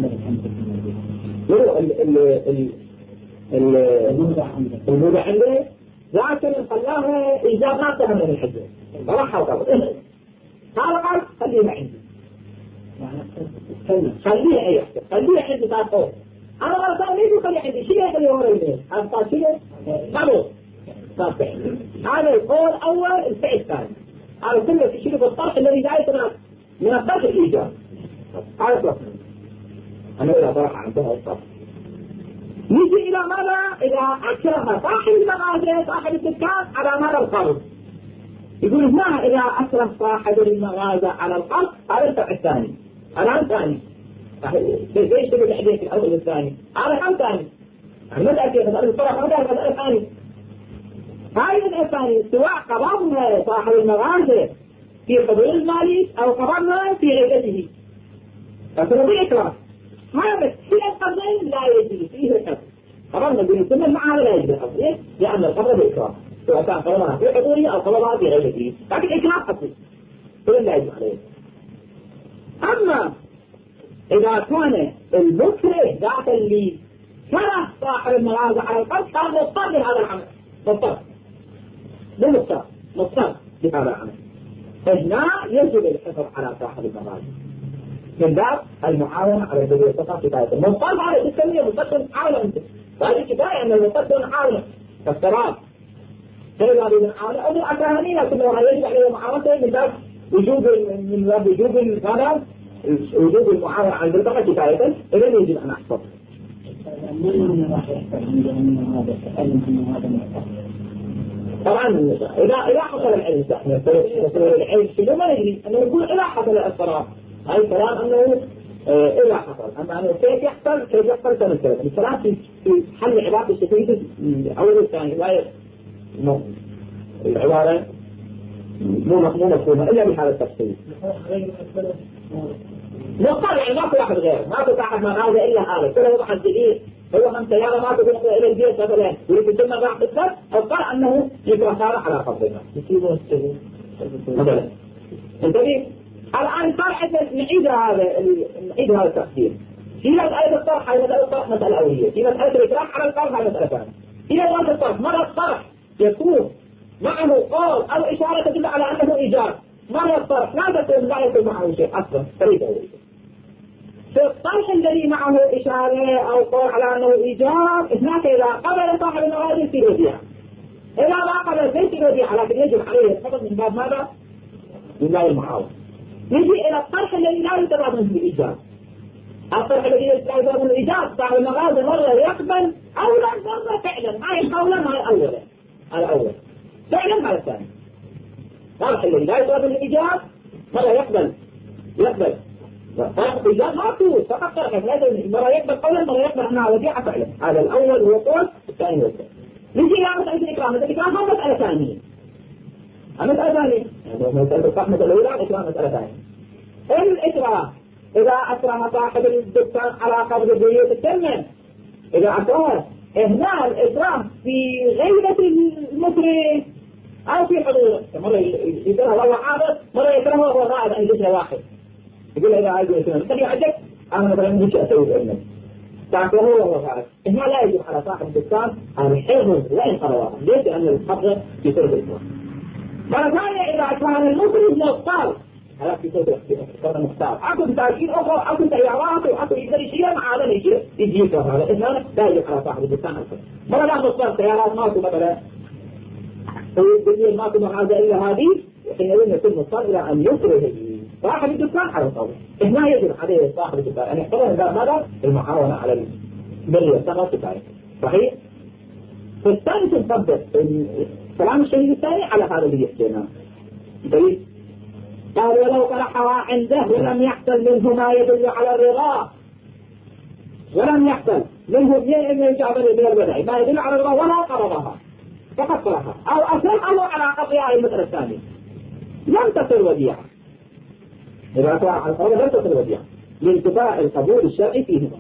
ال الموضع عنده لكن خلاها إيجاب ما تهم من الحجة طرحها وقبل هذا قال خليها عندي خليها أي خليها عندي تعرفه أنا غلطان ليش يخلي عندي شيء يخلي ورا اليمين هذا صار شيء غلط صار فعل هذا القول أول الفعل الثاني هذا كله في شيء بالطرح الذي جاي من الطرح الإيجاب هذا خلاص أنا إذا طرح عندها الطرح نيجي إلى ماذا إذا أكرها صاحب المغازي صاحب الدكان على ماذا القرض يقول هنا إذا أكره صاحب المغازي على القرض هذا الفعل الثاني الآن ثاني ليش تبي تحديث الأول الثاني هذا كم ثاني المسألة في مسألة الصرف مسألة مسألة ثانية هاي المسألة الثانية سواء قبضنا صاحب المغازي في قبول المالي أو قبضنا في غيبته فسنضيع إكراه هذا بس في القبضين لا يجري فيه الحظ قبضنا بنسمى مع لا يجري الحظ ليش؟ لأن القبض بإكراه سواء كان قبضها في حضوره أو قبضها في غيبته لكن إكراه حصل كل لا يجري عليه. أما إذا كان المكره ذات اللي كره صاحب المغازى على القرض كان مضطر لهذا العمل مضطر مو مضطر مضطر لهذا العمل هنا يجب الحفظ على صاحب المغازى من باب المعاونة على البدء والصفاء كفاية المضطر على التسمية مضطر معاونة أنت وهذه كفاية أن المضطر معاونة فالسراب فإذا هذه المعاونة أو الأكاهنية كلها يجب عليه معاونة من باب وجوب من باب وجوب هذا وجوب المعاونة على البدء كفاية إذا يجب أن أحفظ طبعا إذا إذا حصل العلم احنا العلم شنو ما ندري أنه يقول إذا حصل الصراط هاي الكلام أنه إذا حصل أما أنه كيف يحصل كيف يحصل كان الكلام الكلام في في حل عبارة الشكوية الأول والثاني لا العبارة مو مو مفهومة إلا بهذا التفصيل مضطر يعني ماكو واحد غيره ماكو صاحب مغازى إلا هذا كله واحد جديد هو هم سيارة ما تقول إلى البيت مثلا يريد الجنة راح تكسر اضطر أنه يقرأ صار على قبضنا يصيبه السبب مثلا انتبه الآن صار نعيد هذا نعيد هذا التفسير في مسألة الطرح هذه مسألة الطرح مسألة أولية في مسألة الإكراه على الطرح هذه مسألة ثانية إذا كانت الطرح مرة الطرح يكون معه قول أو إشارة تدل على أنه إيجاب مرة الطرح لا تكون لا يكون معه شيء أصلا فريد أولية في الطرح الذي معه إشارة أو قول على أنه إيجاب هناك إذا قبل صاحب المغازي في رجيع إذا ما قبل ليس رجيع لكن يجب عليه الحفظ من باب ماذا؟ من باب المحاولة نجي إلى الطرح الذي لا يتبع منه الإيجاب الطرح الذي لا يتبع منه الإيجاب صاحب المغازي مرة يقبل أولا مرة فعلا ما يقولا ما الأول الأول فعلا ما الثاني الطرح الذي لا يتبع منه الإيجاب مرة يقبل يقبل طرح الإيجاب ما تقول فقط طرح مرة يقبل قولا مرة يقبل أنها وديعة فعلا هذا الأول هو قول الثاني هو الثاني نجي إلى مسألة الإكرام الإكرام هو مسألة ثانية مسألة ثانية مسألة الصحمة الأولى الإكرام مسألة ثانية الإكرام إذا أكره صاحب الدكان على قبض البيوت الثمن إذا أكره هنا الإكرام في غيبة المكره أو في حضوره مرة يكره والله عارض مرة يكرهه وهو غائب عن جسر واحد يقول إذا عايز يكرهه تبي عجك أنا مثلا مش أسوي بأنك تعرفه وهو غائب هنا لا يجب على صاحب الدكان أن يحفظ وإن قرره ليش؟ لأن القبض في سرد الإكرام مرة ثانية إذا كان المكره مختار هذا في سرد الإكرام مختار أكو تأكيد أخرى أكو تيارات وأكو يقدر يشير مع هذا يشير يجيك هذا إذن لا يجب على صاحب الدكان أكثر مرة لا مختار تيارات ماكو مثلا ويقول ماكو مغازة إلا هذه حينئذ يكون مضطر إلى أن يكره صاحب الدكان على القول هنا يجب عليه صاحب الدكان أن يحترم باب ماذا؟ المعاونة على البر والسخط كفاية صحيح؟ فالثاني تنطبق الكلام الشهيد الثاني على هذا اللي يحكينا طيب قال ولو طرحها عنده ولم يحصل منه ما يدل على الرضا ولم يحصل منه من الجعبر من البدع ما يدل على الرضا ولا قرضها فقط طرحها أو أسرعه على قضية المسألة الثانية لم تصل وديعة إذا أطلع على القول لم تصل وديعة لانتفاع القبول الشرعي فيهما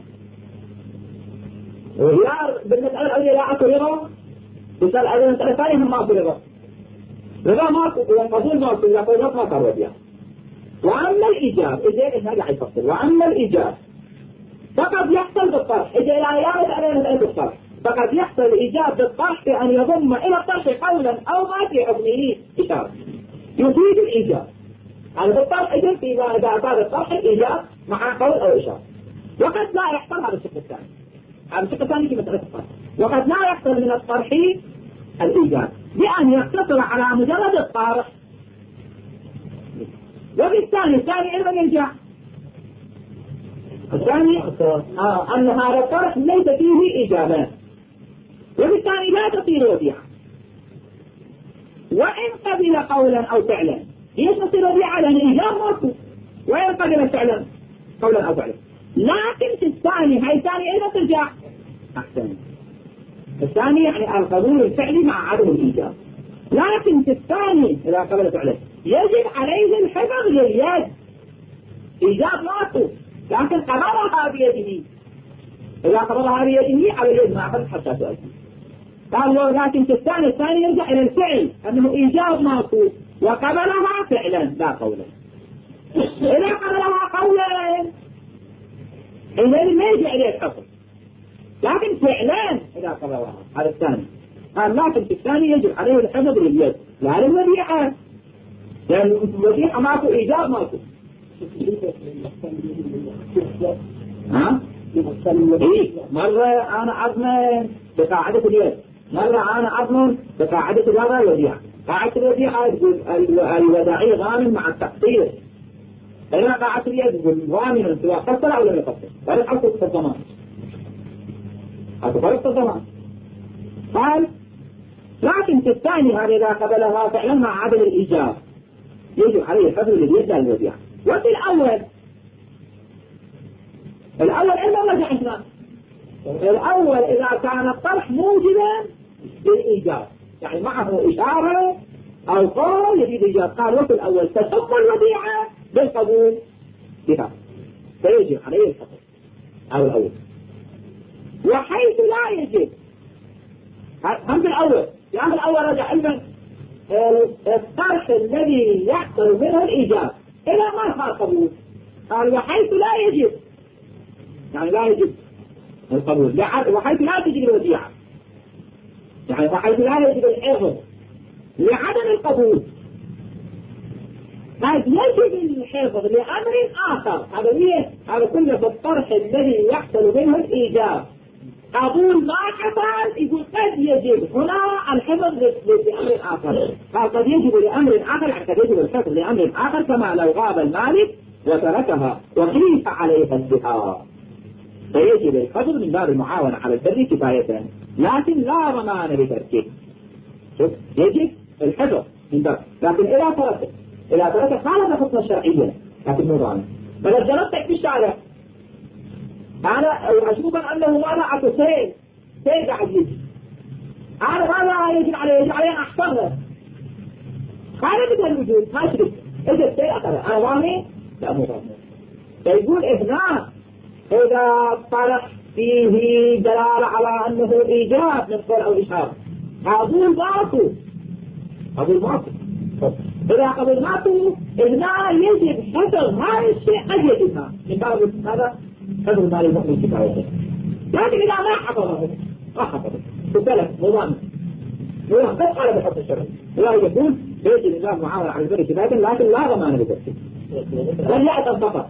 وهي بالمسألة الأولى لا أكو رضا بسأل أيضا المسألة الثانية هم ما أكو رضا رضا ماكو والقبول ماكو إذا قولت ما صار وديعة وأما الإيجاب إذا إنها قاعد يفصل وأما الإيجاب فقد يحصل بالطرح إذا لا يعرف علينا بالطرح فقد يحصل الإيجاب بالطرح بأن يضم إلى الطرح قولا أو ما في حكمه إشارة يفيد الإيجاب على بالطرح إذن في إذا أتى الطرح الإيجاب مع قول أو إشارة وقد لا يحصل هذا الشكل الثاني هذا الشق الثاني في مسألة الطرح. وقد لا يحصل من الطرح الإيجاب بأن يقتصر على مجرد الطارح. وبالثاني الثاني أيضا يرجع الثاني آه أن هذا الطرح ليس فيه إجابات، وبالثاني لا تصير وديعة. وإن قبل قولا أو فعلا ليش تصير وديعة؟ لأن الإجاب مرفوض. وإن قبل فعلا قولا أو فعلا، لكن في الثاني هاي الثاني أيضا ترجع أحسن. الثاني يعني القبول الفعلي مع عدم الإيجاب، لكن في الثاني إذا قبل فعلا يجب عليه الحفظ لليد، إيجاب مرفوض لكن قبضها بيده. إذا قبضها بيده على اليد ما أخذ حتى تؤدي. قال له لكن في الثاني الثاني يرجع إلى الفعل أنه إيجاب مرفوض وقبلها فعلا لا قولا. إذا قبلها قولا حينئذ ما يجي عليه الحفظ، لكن فعلا إذا قبلها هذا الثاني. قال لكن في الثاني يجب عليه الحفظ لليد لا للوديعة، لأن الوديعة ماكو إيجاب ماكو. ها؟ إيه مرة أنا عظمة بقاعدة اليد، مرة أنا عظم بقاعدة الوضع الوديعة. قاعدة الوديعة تقول الوداعي غانم مع التقصير، بينما قاعدة اليد تقول غانم سواء قصر أو لم يقصر، فرق حصل في الضمان. هذا فرق في الضمان. قال لكن في الثاني هذا إذا قبلها فعلا مع عدم الإيجاب يجب عليه الحفظ لليد لا الوديعة. وفي الأول الأول إلا رجع إثنان. الأول إذا كان الطرح موجبا للإيجاب يعني معه إشارة أو قول يفيد الإيجاب. قال وفي الأول تتم الوديعة بالقبول بها فيجب عليه الحفظ أو الأول. وحيث لا يجب هم في الأول يعني الأول رجع علما الطرح الذي يحصل منه الإيجاب إلى ما صار قبول. قال وحيث لا يجب يعني لا يجب القبول، وحيث لا تجب الوديعة يعني وحيث لا يجب الحفظ لعدم القبول. قد يجب الحفظ لأمر آخر، هذا ليه؟ هذا كله في الطرح الذي يحصل منه الإيجاب. قبول ما حصل يقول قد يجب هنا الحفظ لأمر آخر. قال قد يجب لأمر آخر يعني قد يجب الحفظ لأمر آخر كما لو غاب المالك وتركها وخيف عليها الدفاع، فيجب الحفظ من باب المعاونة على البر كفاية لكن لا ضمان بتركه. يجب الحفظ من باب، لكن إذا تركه إذا تركه خالف الحكم الشرعية لكن مو ضامن. فلو جلست في الشارع أنا أشوفا أنه ماذا أعطي سيد سيد قاعد يجي أنا ماذا يجب عليه يجب عليه أحفظه خالف الوجود ما شرك إذا السيد أخذه أنا ضامن لا مو ضامن. فيقول هنا إذا طرح فيه دلالة على أنه إيجاب من قول أو إشارة قبول باطل قبول باطل. إذا قبول باطل هنا يجب حفظ هذا الشيء قد يجب من باب هذا حفظ مال المؤمن كفايته، لكن إذا ما حفظه ما حفظه بالثلاث نظام ويحفظ على بحث الشرع لا يكون يجب نظام معاونة على البر كفاية لكن لا ضمان بذلك بل يعتم فقط.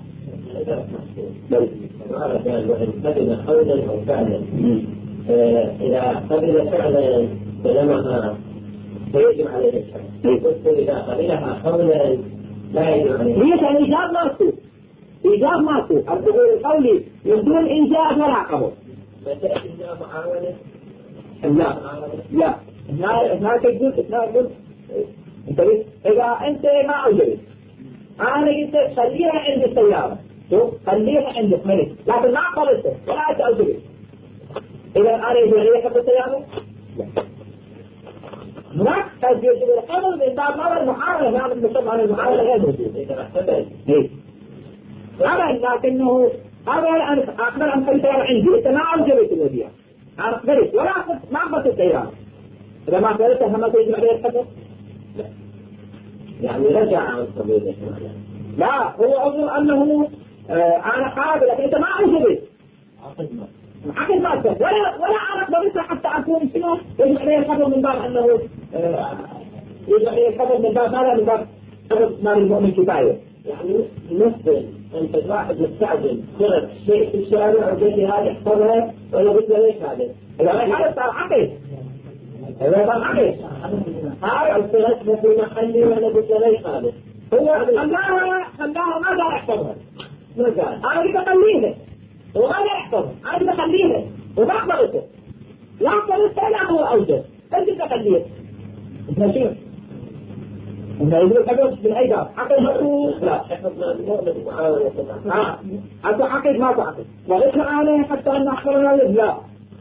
قبل قولا أو فعلا إذا قبل فعلا فلما فيجب عليه الشرع، إذا قبلها قولا لا يجب عليه. ليش الإيجاب ماكو؟ إيجاب ماكو، الدخول القولي من دون إيجاب ولا قبول. متى إيجاب معاونة؟ لا لا هنا هنا تقول هنا تقول أنت إذا أنت ما أوجبت أنا قلت خليها عند السيارة شوف خليها عندك ملك لكن ما قبلته ولا تأوجبت إذا أنا يجب عليه حق السيارة؟ لا. هناك قد يجب القبل من باب نظر المحاولة يعني المسمى عن المحاولة غير موجودة. إيه. أبدا لكنه قبل أن أقبل أن السيارة عندي أنت ما أوجبت الوديعة أنا قبلت ولا ما قبلت السيارة إذا ما قبلتها ما تجب عليه الحق؟ لا. يعني رجع عن قبيله. لا هو أظن أنه آه أنا قابل لكن أنت ما أوجبت عقل ما أكبر ولا ولا أنا قبلتها حتى أكون شنو يجب عليه الحق من باب أنه آه يجب عليه الحق من باب ماذا من باب حفظ مال المؤمن كفاية. يعني مثل أنت واحد مستعجل ترك شيء في الشارع وقال لي هذه احفظها ولا بد ليش هذا؟ إذا ما هذا صار عقد إذا صار عقد هذا الثلاث في محلي ولا بد ليش هذا؟ هو خلاها خلاها ماذا يحفظها؟ أنا بدي أخليه وماذا يحفظها؟ أنا بدي أخليه وما أخبرته لا أخبرته لا هو أوجد أنت بدي أخليه ماشي إنه يقول حفظ بالأيدار عقد مأخوذ لا حفظنا المؤمن معاونة ها أكو عقد ما تعقد وغير عليه حتى أن أخبرنا لا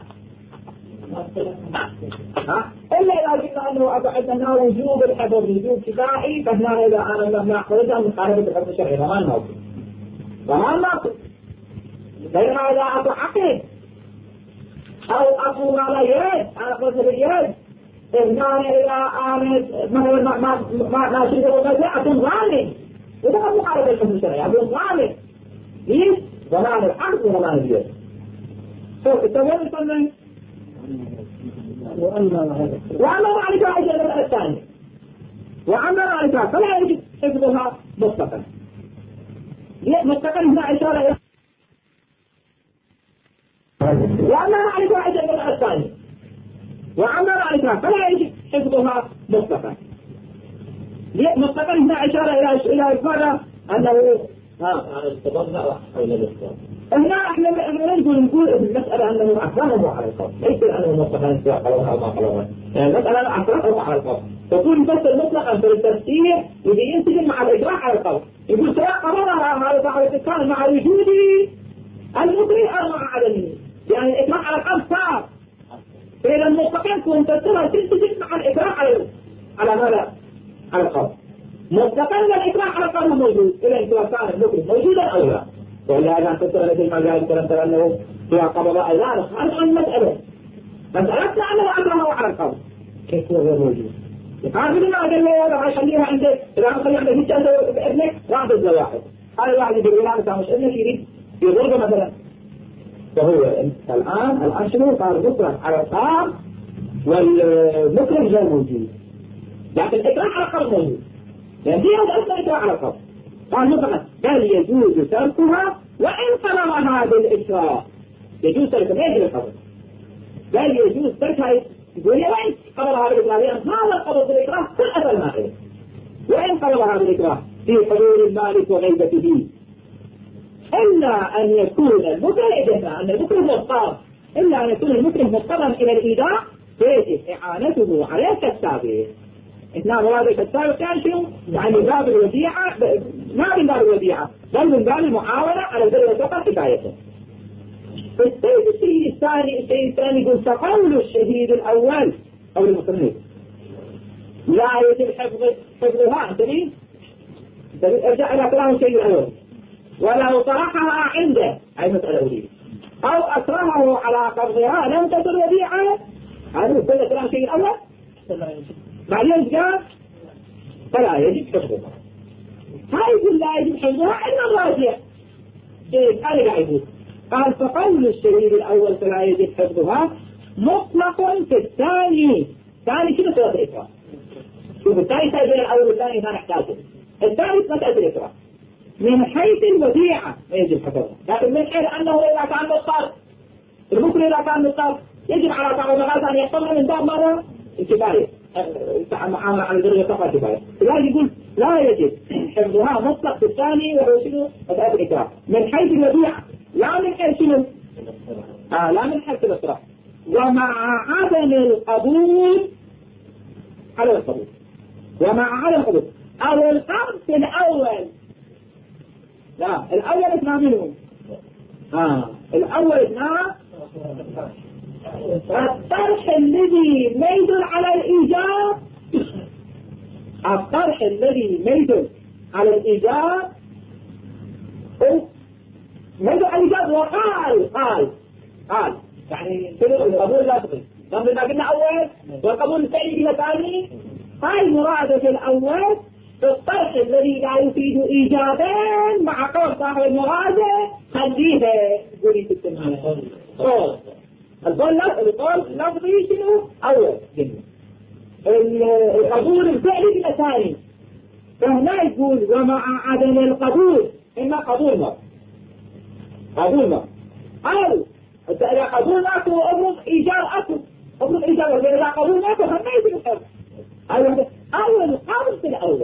ها إلا إذا قلنا أنه أبعدنا وجوب الحفظ وجوب كفائي فهنا إذا أنا ما أخرجها من قاعدة الحفظ الشرعي فما نوقف فما نوقف بينما إذا أكو عقد أو أكو ما لا يد أنا قلت باليد هنا إذا أنا مثلا ما ما ما ما شركه مثلا أكون ظالم وده مو قاعدة الحفظ الشرعي أكون ظالم ليش؟ ضمان العقد وضمان اليد فالتوازن يسمى وأما معرفة أجل الثاني وأما معرفة فلا يجب حفظها مطلقا مطلقا هنا إشارة إلى وأما معرفة أجل الثاني وأما معرفة فلا يجب حفظها مطلقا مطلقا هنا إشارة إلى إلى إفادة أنه ها استضمنا حول الإسلام هنا احنا احنا نقول نقول المسألة أنه أحرمه على القول ليس أنه مطلقا سواء قالوها أو ما قالوها يعني المسألة أحرمه على القول تكون مفصل مطلقا في التفسير يجي ينسجم مع الإجراء على القول يقول سواء قررها هذا بعد الإتقان مع وجود المكره أو مع عدمه يعني الإجراء على القول صار فإذا المطلقين تكون تفسيرها تنسجم مع الإجراء على على ماذا؟ على القول مطلقا الإجراء على القول موجود إذا إذا كان المكره موجودا أو لا وإلا إذا أنت تسأل في المجال كلام أنه فيها قبض أي لا نخارج عن المسألة مسألتنا أنه أمره على القبض كيف هو غير موجود يقال بدنا أقول له راح يخليها عندك إذا أخلي عندك أنت أنت بابنك راح تبذل واحد هذا الواحد يقول لا أنت مش ابنك يريد في غربة مثلا فهو الآن الآن شنو صار مكره على القبض والمكره غير موجود لكن الإكراه على القبض موجود لأن هذا أصلا إكراه على القبض قال مثلا بل يجوز تركها وإن قررها بالإكراه يجوز تركها ما يجوز القبض بل يجوز تركها يقول لي وإن قررها بالإكراه لأن هذا القبض بالإكراه كل أثر ماء وإن قررها بالإكراه في حضور المالك وغيبته إلا أن يكون المكره إجهنا أن المكره مضطر إلا أن يكون المكره مضطرا إلى الإيداع فيجب إعانته عليه كالسابق إثنان مرادك السابق كان شنو؟ يعني باب الوديعة ما من باب الوديعة بل من باب المعاونة على البر والتقى كفايته. الشيء الثاني الشيء الثاني يقول فقول الشهيد الأول قول المصنف لا يجب حفظ حفظها انتبه ارجع إلى كلام الشيء الأول ولو طرحها عنده أي مسألة وديعة أو أكرهه على قبضها لم تكن وديعة هذا كل كلام الشيء الأول بعدين قال فلا يجب حفظها هاي يقول لا يجب حفظها إلا الراجع إيه أنا قاعد يقول قال فقول الشهيد الأول فلا يجب حفظها مطلق في الثاني الثاني شنو سوى الإكراه شوف الثاني سيد الأول والثاني ما نحتاجه الثالث مسألة الإكراه من حيث الوديعة ما يجب حفظها لكن من حيث أنه إذا كان مضطر المكر إذا كان مضطر يجب على بعض المرات أن يحفظها من باب ماذا؟ الكفاية معاملة على الدرجة فقط كفاية لذلك يقول لا يجب حفظها مطلق في الثاني وهو شنو؟ مسألة الإكراه من حيث الوديعة لا من حيث شنو؟ آه لا من حيث الإكراه ومع عدم القبول على القبول ومع عدم القبول أو القبض في الأول لا الأول اثنان منهم آه الأول اثنان الطرح الذي ميل على الإيجاب الطرح الذي ميل على الإيجاب ميل على الإيجاب وقال قال قال يعني القبول لا تقل لما قلنا أول والقبول الثاني إلى ثاني هاي مرادة في الأول الطرح الذي لا يفيد إيجابين مع قول صاحب المرادة خليها قولي في السماء القول القول لفظي شنو؟ أول القبول الفعلي إلى ثاني فهنا يقول ومع عدم القبول إما قبول ما قبول ما أو إذا قبول ماكو أفرض إيجاب أكو أفرض إيجاب إذا قبول ماكو هم ما يجب الحب. أول أول القبض في الأول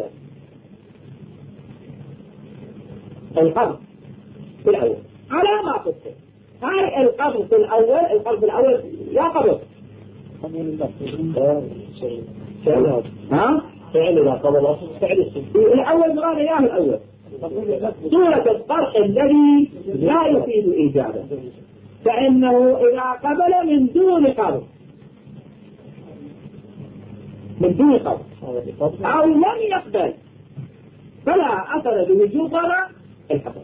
القبض في الأول على ما قلت هاي القبض في الأول القبض في الأول يا قبض فعل ها فعل إذا قبل فعل السنة الأول مراد إياه الأول صورة الطرح الذي لا يفيد إيجابه فإنه إذا قبل من دون قبض من دون قبض أو لم يقبل فلا أثر بوجود ضرر الحكم.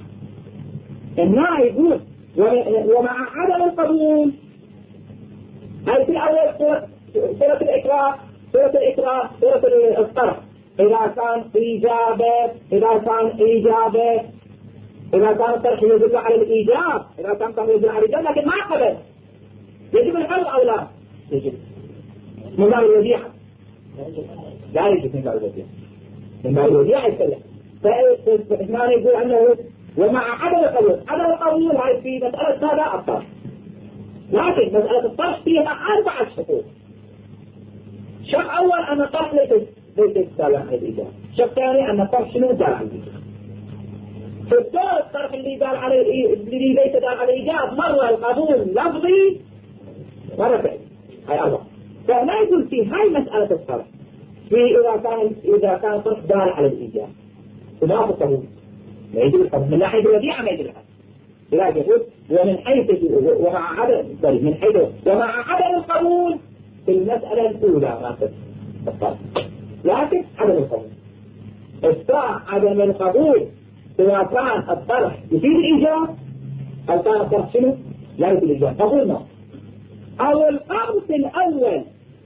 الناء يقول ومع عدم القبول هاي في أول سورة الإكراه سورة الإكراه سورة الطرح إذا كان إيجابه إذا كان إيجابه إذا كان الطرح يدل على الإيجاب إذا كان الطرح يدل على الإيجاب لكن ما قبل يجب الحرب أو لا يجب من باب الوديعة لا يجب من باب الوديعة من باب الوديعة يتكلم فإثنان يقول أنه ومع عدم القبول عدم القبول هاي في مسألة هذا الطرح لكن مسألة الطرح فيها أربعة شروط. شق أول أن الطرح ليس ليس دال على الإيجاب. شق ثاني أن الطرح شنو دال على الإيجاب. في الدور الطرح اللي دال على اللي ليس دال على الإيجاب مرة القبول لفظي مرة فعلي هاي أربعة. فهنا يقول في هاي مسألة الطرح في إذا كان إذا كان الطرح دال على الإيجاب وما في قبول ما يجب القبول من ناحية الوديعة ما يجب القبول. لا يقول ومن حيث ومع عدم من حيث ومع عدم القبول في المسألة الأولى ما الطرح لكن عدم القبول استطاع عدم القبول سواء كان الطرح يفيد الإيجاب أو كان الطرح شنو لا يفيد الإيجاب قبولنا أو القبض الأول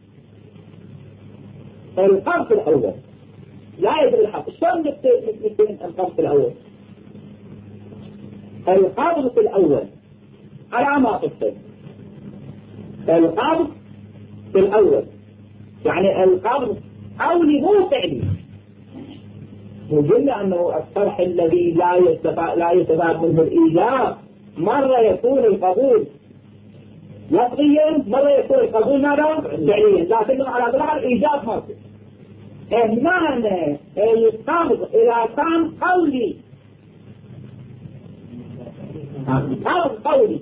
القبض الأول لا يجب الحق شلون نبتين القبض الأول القبض الأول على ما قلت القبض الأول يعني القبض قولي مو فعلي وقلنا أنه الطرح الذي لا يستفاد لا يستفاد منه الإيجاب مرة يكون القبول لفظيا مرة يكون القبول ماذا فعليا لكنه على ظهر الإيجاب مرة هنا القبض إذا كان قولي قبض قولي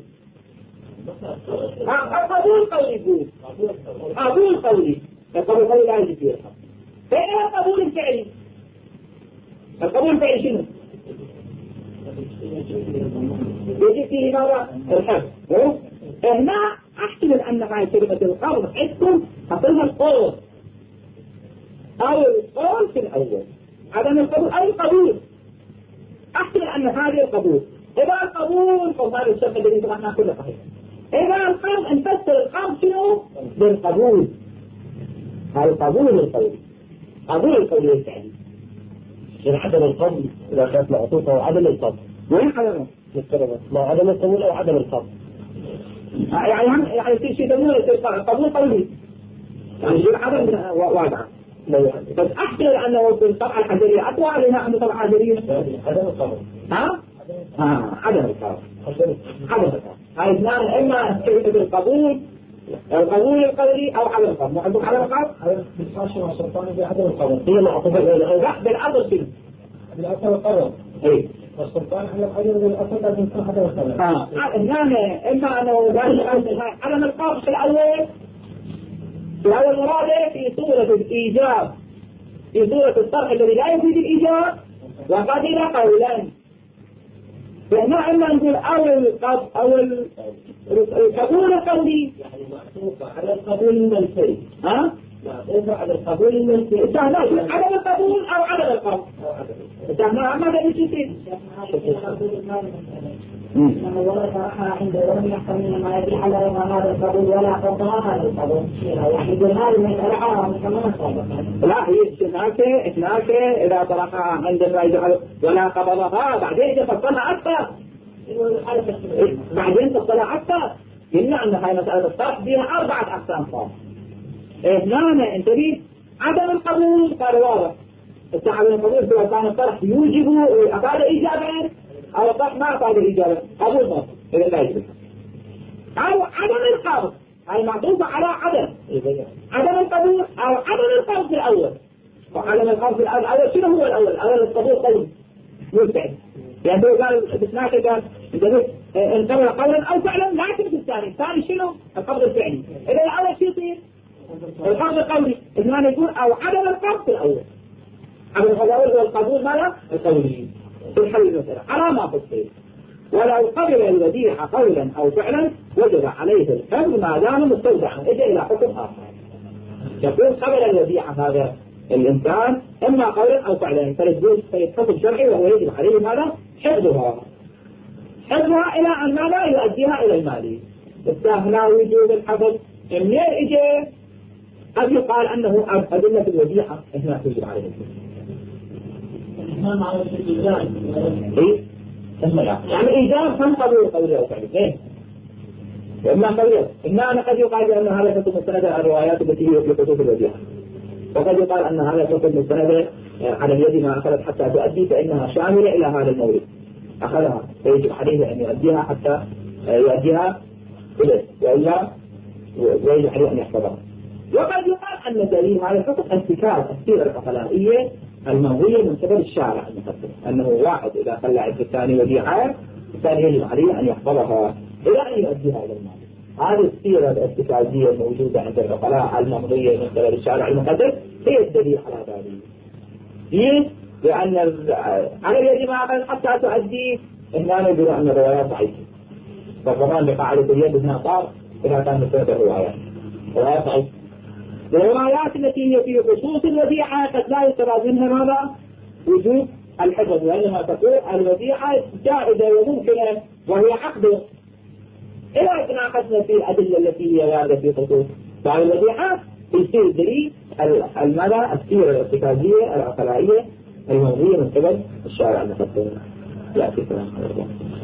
قبول قولي يقول قبول قولي القبول قولي لا يجب فيه القبول فإيه القبول الفعلي القبول الفعلي شنو يجب فيه ماذا الحفظ هنا أحتمل أن هاي كلمة القبض عندكم أقولها القول أو القول في الأول عدم القبول أو القبول أحتمل أن هذه القبول إذا القبول فهذا الشرط الذي طرحناه كله صحيح إذا القبض نفسر القبض شنو بالقبول هذا القبول القول قبول القول الفعلي يعني عدم القبض إذا كانت معطوفة أو عدم القبض وين عدمه؟ ما عدم القبول أو عدم القبض يعني هم يعني في شيء يسمونه قبول قولي يعني يجب عدم واضحة بس أحكي أنه في الطبعة الحجرية أطوى عليها عند الطبعة الحجرية عدم القبض ها؟ ها عدم القبض عدم القبض هاي اثنان إما كلمة القبول القبول القولي أو عدم القبض عندك عدم القبض؟ هذا بالفاشل والسلطان بعدم القبض هي معطوفة لا بالأصل شنو؟ بالأصل القبض إيه والسلطان على الأجر بالأصل لازم يكون عدم القبض اه هنا إما أنه عدم القبض في الأول في أول مرادة في صورة الإيجاب في صورة الطرح الذي لا يفيد الإيجاب وقد إلى قولان فهنا إما نقول أول القبض أو القبول القولي يعني معطوفة على القبول المنفي ها؟ معطوفة على القبول المنفي عدم القبول أو عدم القبض ما ماذا يصير؟ إنه ولا صراحة عنده ولم يحصل منه ما يدل على هذا القبول ولا فوقها هذا القبول يعني يقول هذه المسألة حرام كما لا هي هناك هناك إذا طرحها عندما يجعل ولا قبضها بعدين إذا فصلها أكثر بعدين فصلها أكثر قلنا أن هاي مسألة الطرح فيها أربعة أقسام صار هنا انتبه عدم القبول صار واضح عدم القبول سواء كان الطرح يوجب أفاد إيجابا أو الطرح ما أفاد إيجابا قبول ما إذا لا يجب أو عدم القبض، هذه معطوفة على عدم عدم القبول أو عدم القبض في الأول. وعدم القبض في الأول شنو هو الأول؟ الأول القبول قول والفعل، يعني هو قال بسناك قال إذا إن قبل قولا أو فعلا لا تمت الثاني. الثاني شنو؟ القبض الفعلي. إذا الأول شو يصير؟ القبض القولي. إذن يقول أو عدم القبض في الأول. عدم القبول والقبول ماذا؟ القولي. في الحل المسألة على ما تصير. ولو قبل الوديعة قولا أو فعلا وجب عليه الحمل ما دام مستودعا. إجا إلى حكم آخر يقول قبل الوديعة هذا الإنسان إما قولا أو فعلا فيجوز حكم شرعي وهو يجب عليه ماذا؟ حفظها حفظها إلى أن ماذا؟ يؤديها إلى المالي. هنا وجود الحفظ منين إجا؟ قد يقال أنه أدلة الوديعة هنا تجب عليه الإسلام على الاستدلال. إيه؟ يعني إيجاب كم قبول قولي أو فعلي إيه؟ إما قولي إما أنا قد يقال أن هذا حكم مستند على الروايات التي هي في خصوص الوديعة، وقد يقال أن هذا حكم مستند على اليد ما أخذت حتى تؤدي فإنها شاملة إلى هذا المورد أخذها فيجب عليه أن يؤديها حتى يؤديها إليه وإلا ويجب عليه أن يحفظها. وقد يقال أن دليل هذا الحكم انتكاس السيرة العقلائية المنوية من قبل الشارع المقدم، أنه واحد إذا خلى عند الثاني وديعة الثاني يجب عليه أن يحفظها إلى أن يؤديها إلى المال. هذه السيرة الارتكازية الموجودة عند العقلاء المنوية من قبل الشارع المقدم هي الدليل على ذلك. ليه؟ لأن على اليد ما حتى تؤدي إنما يقول أن الروايات ضعيفة، فالضمان بقاعدة اليد هنا صار إذا كان مثل الروايات روايات ضعيفة. الروايات التي هي في خصوص الوديعة قد لا يتبع منها ماذا؟ وجود الحفظ، وإنما تقول الوديعة جائزة وممكنة وهي عقد. إذا تناقشنا في الأدلة التي هي واردة في خصوص بعض الوديعة يصير دليل الماذا؟ السيرة الارتكازية العقلائية الموضوعية من قبل الشارع المقدم. لا في كلام.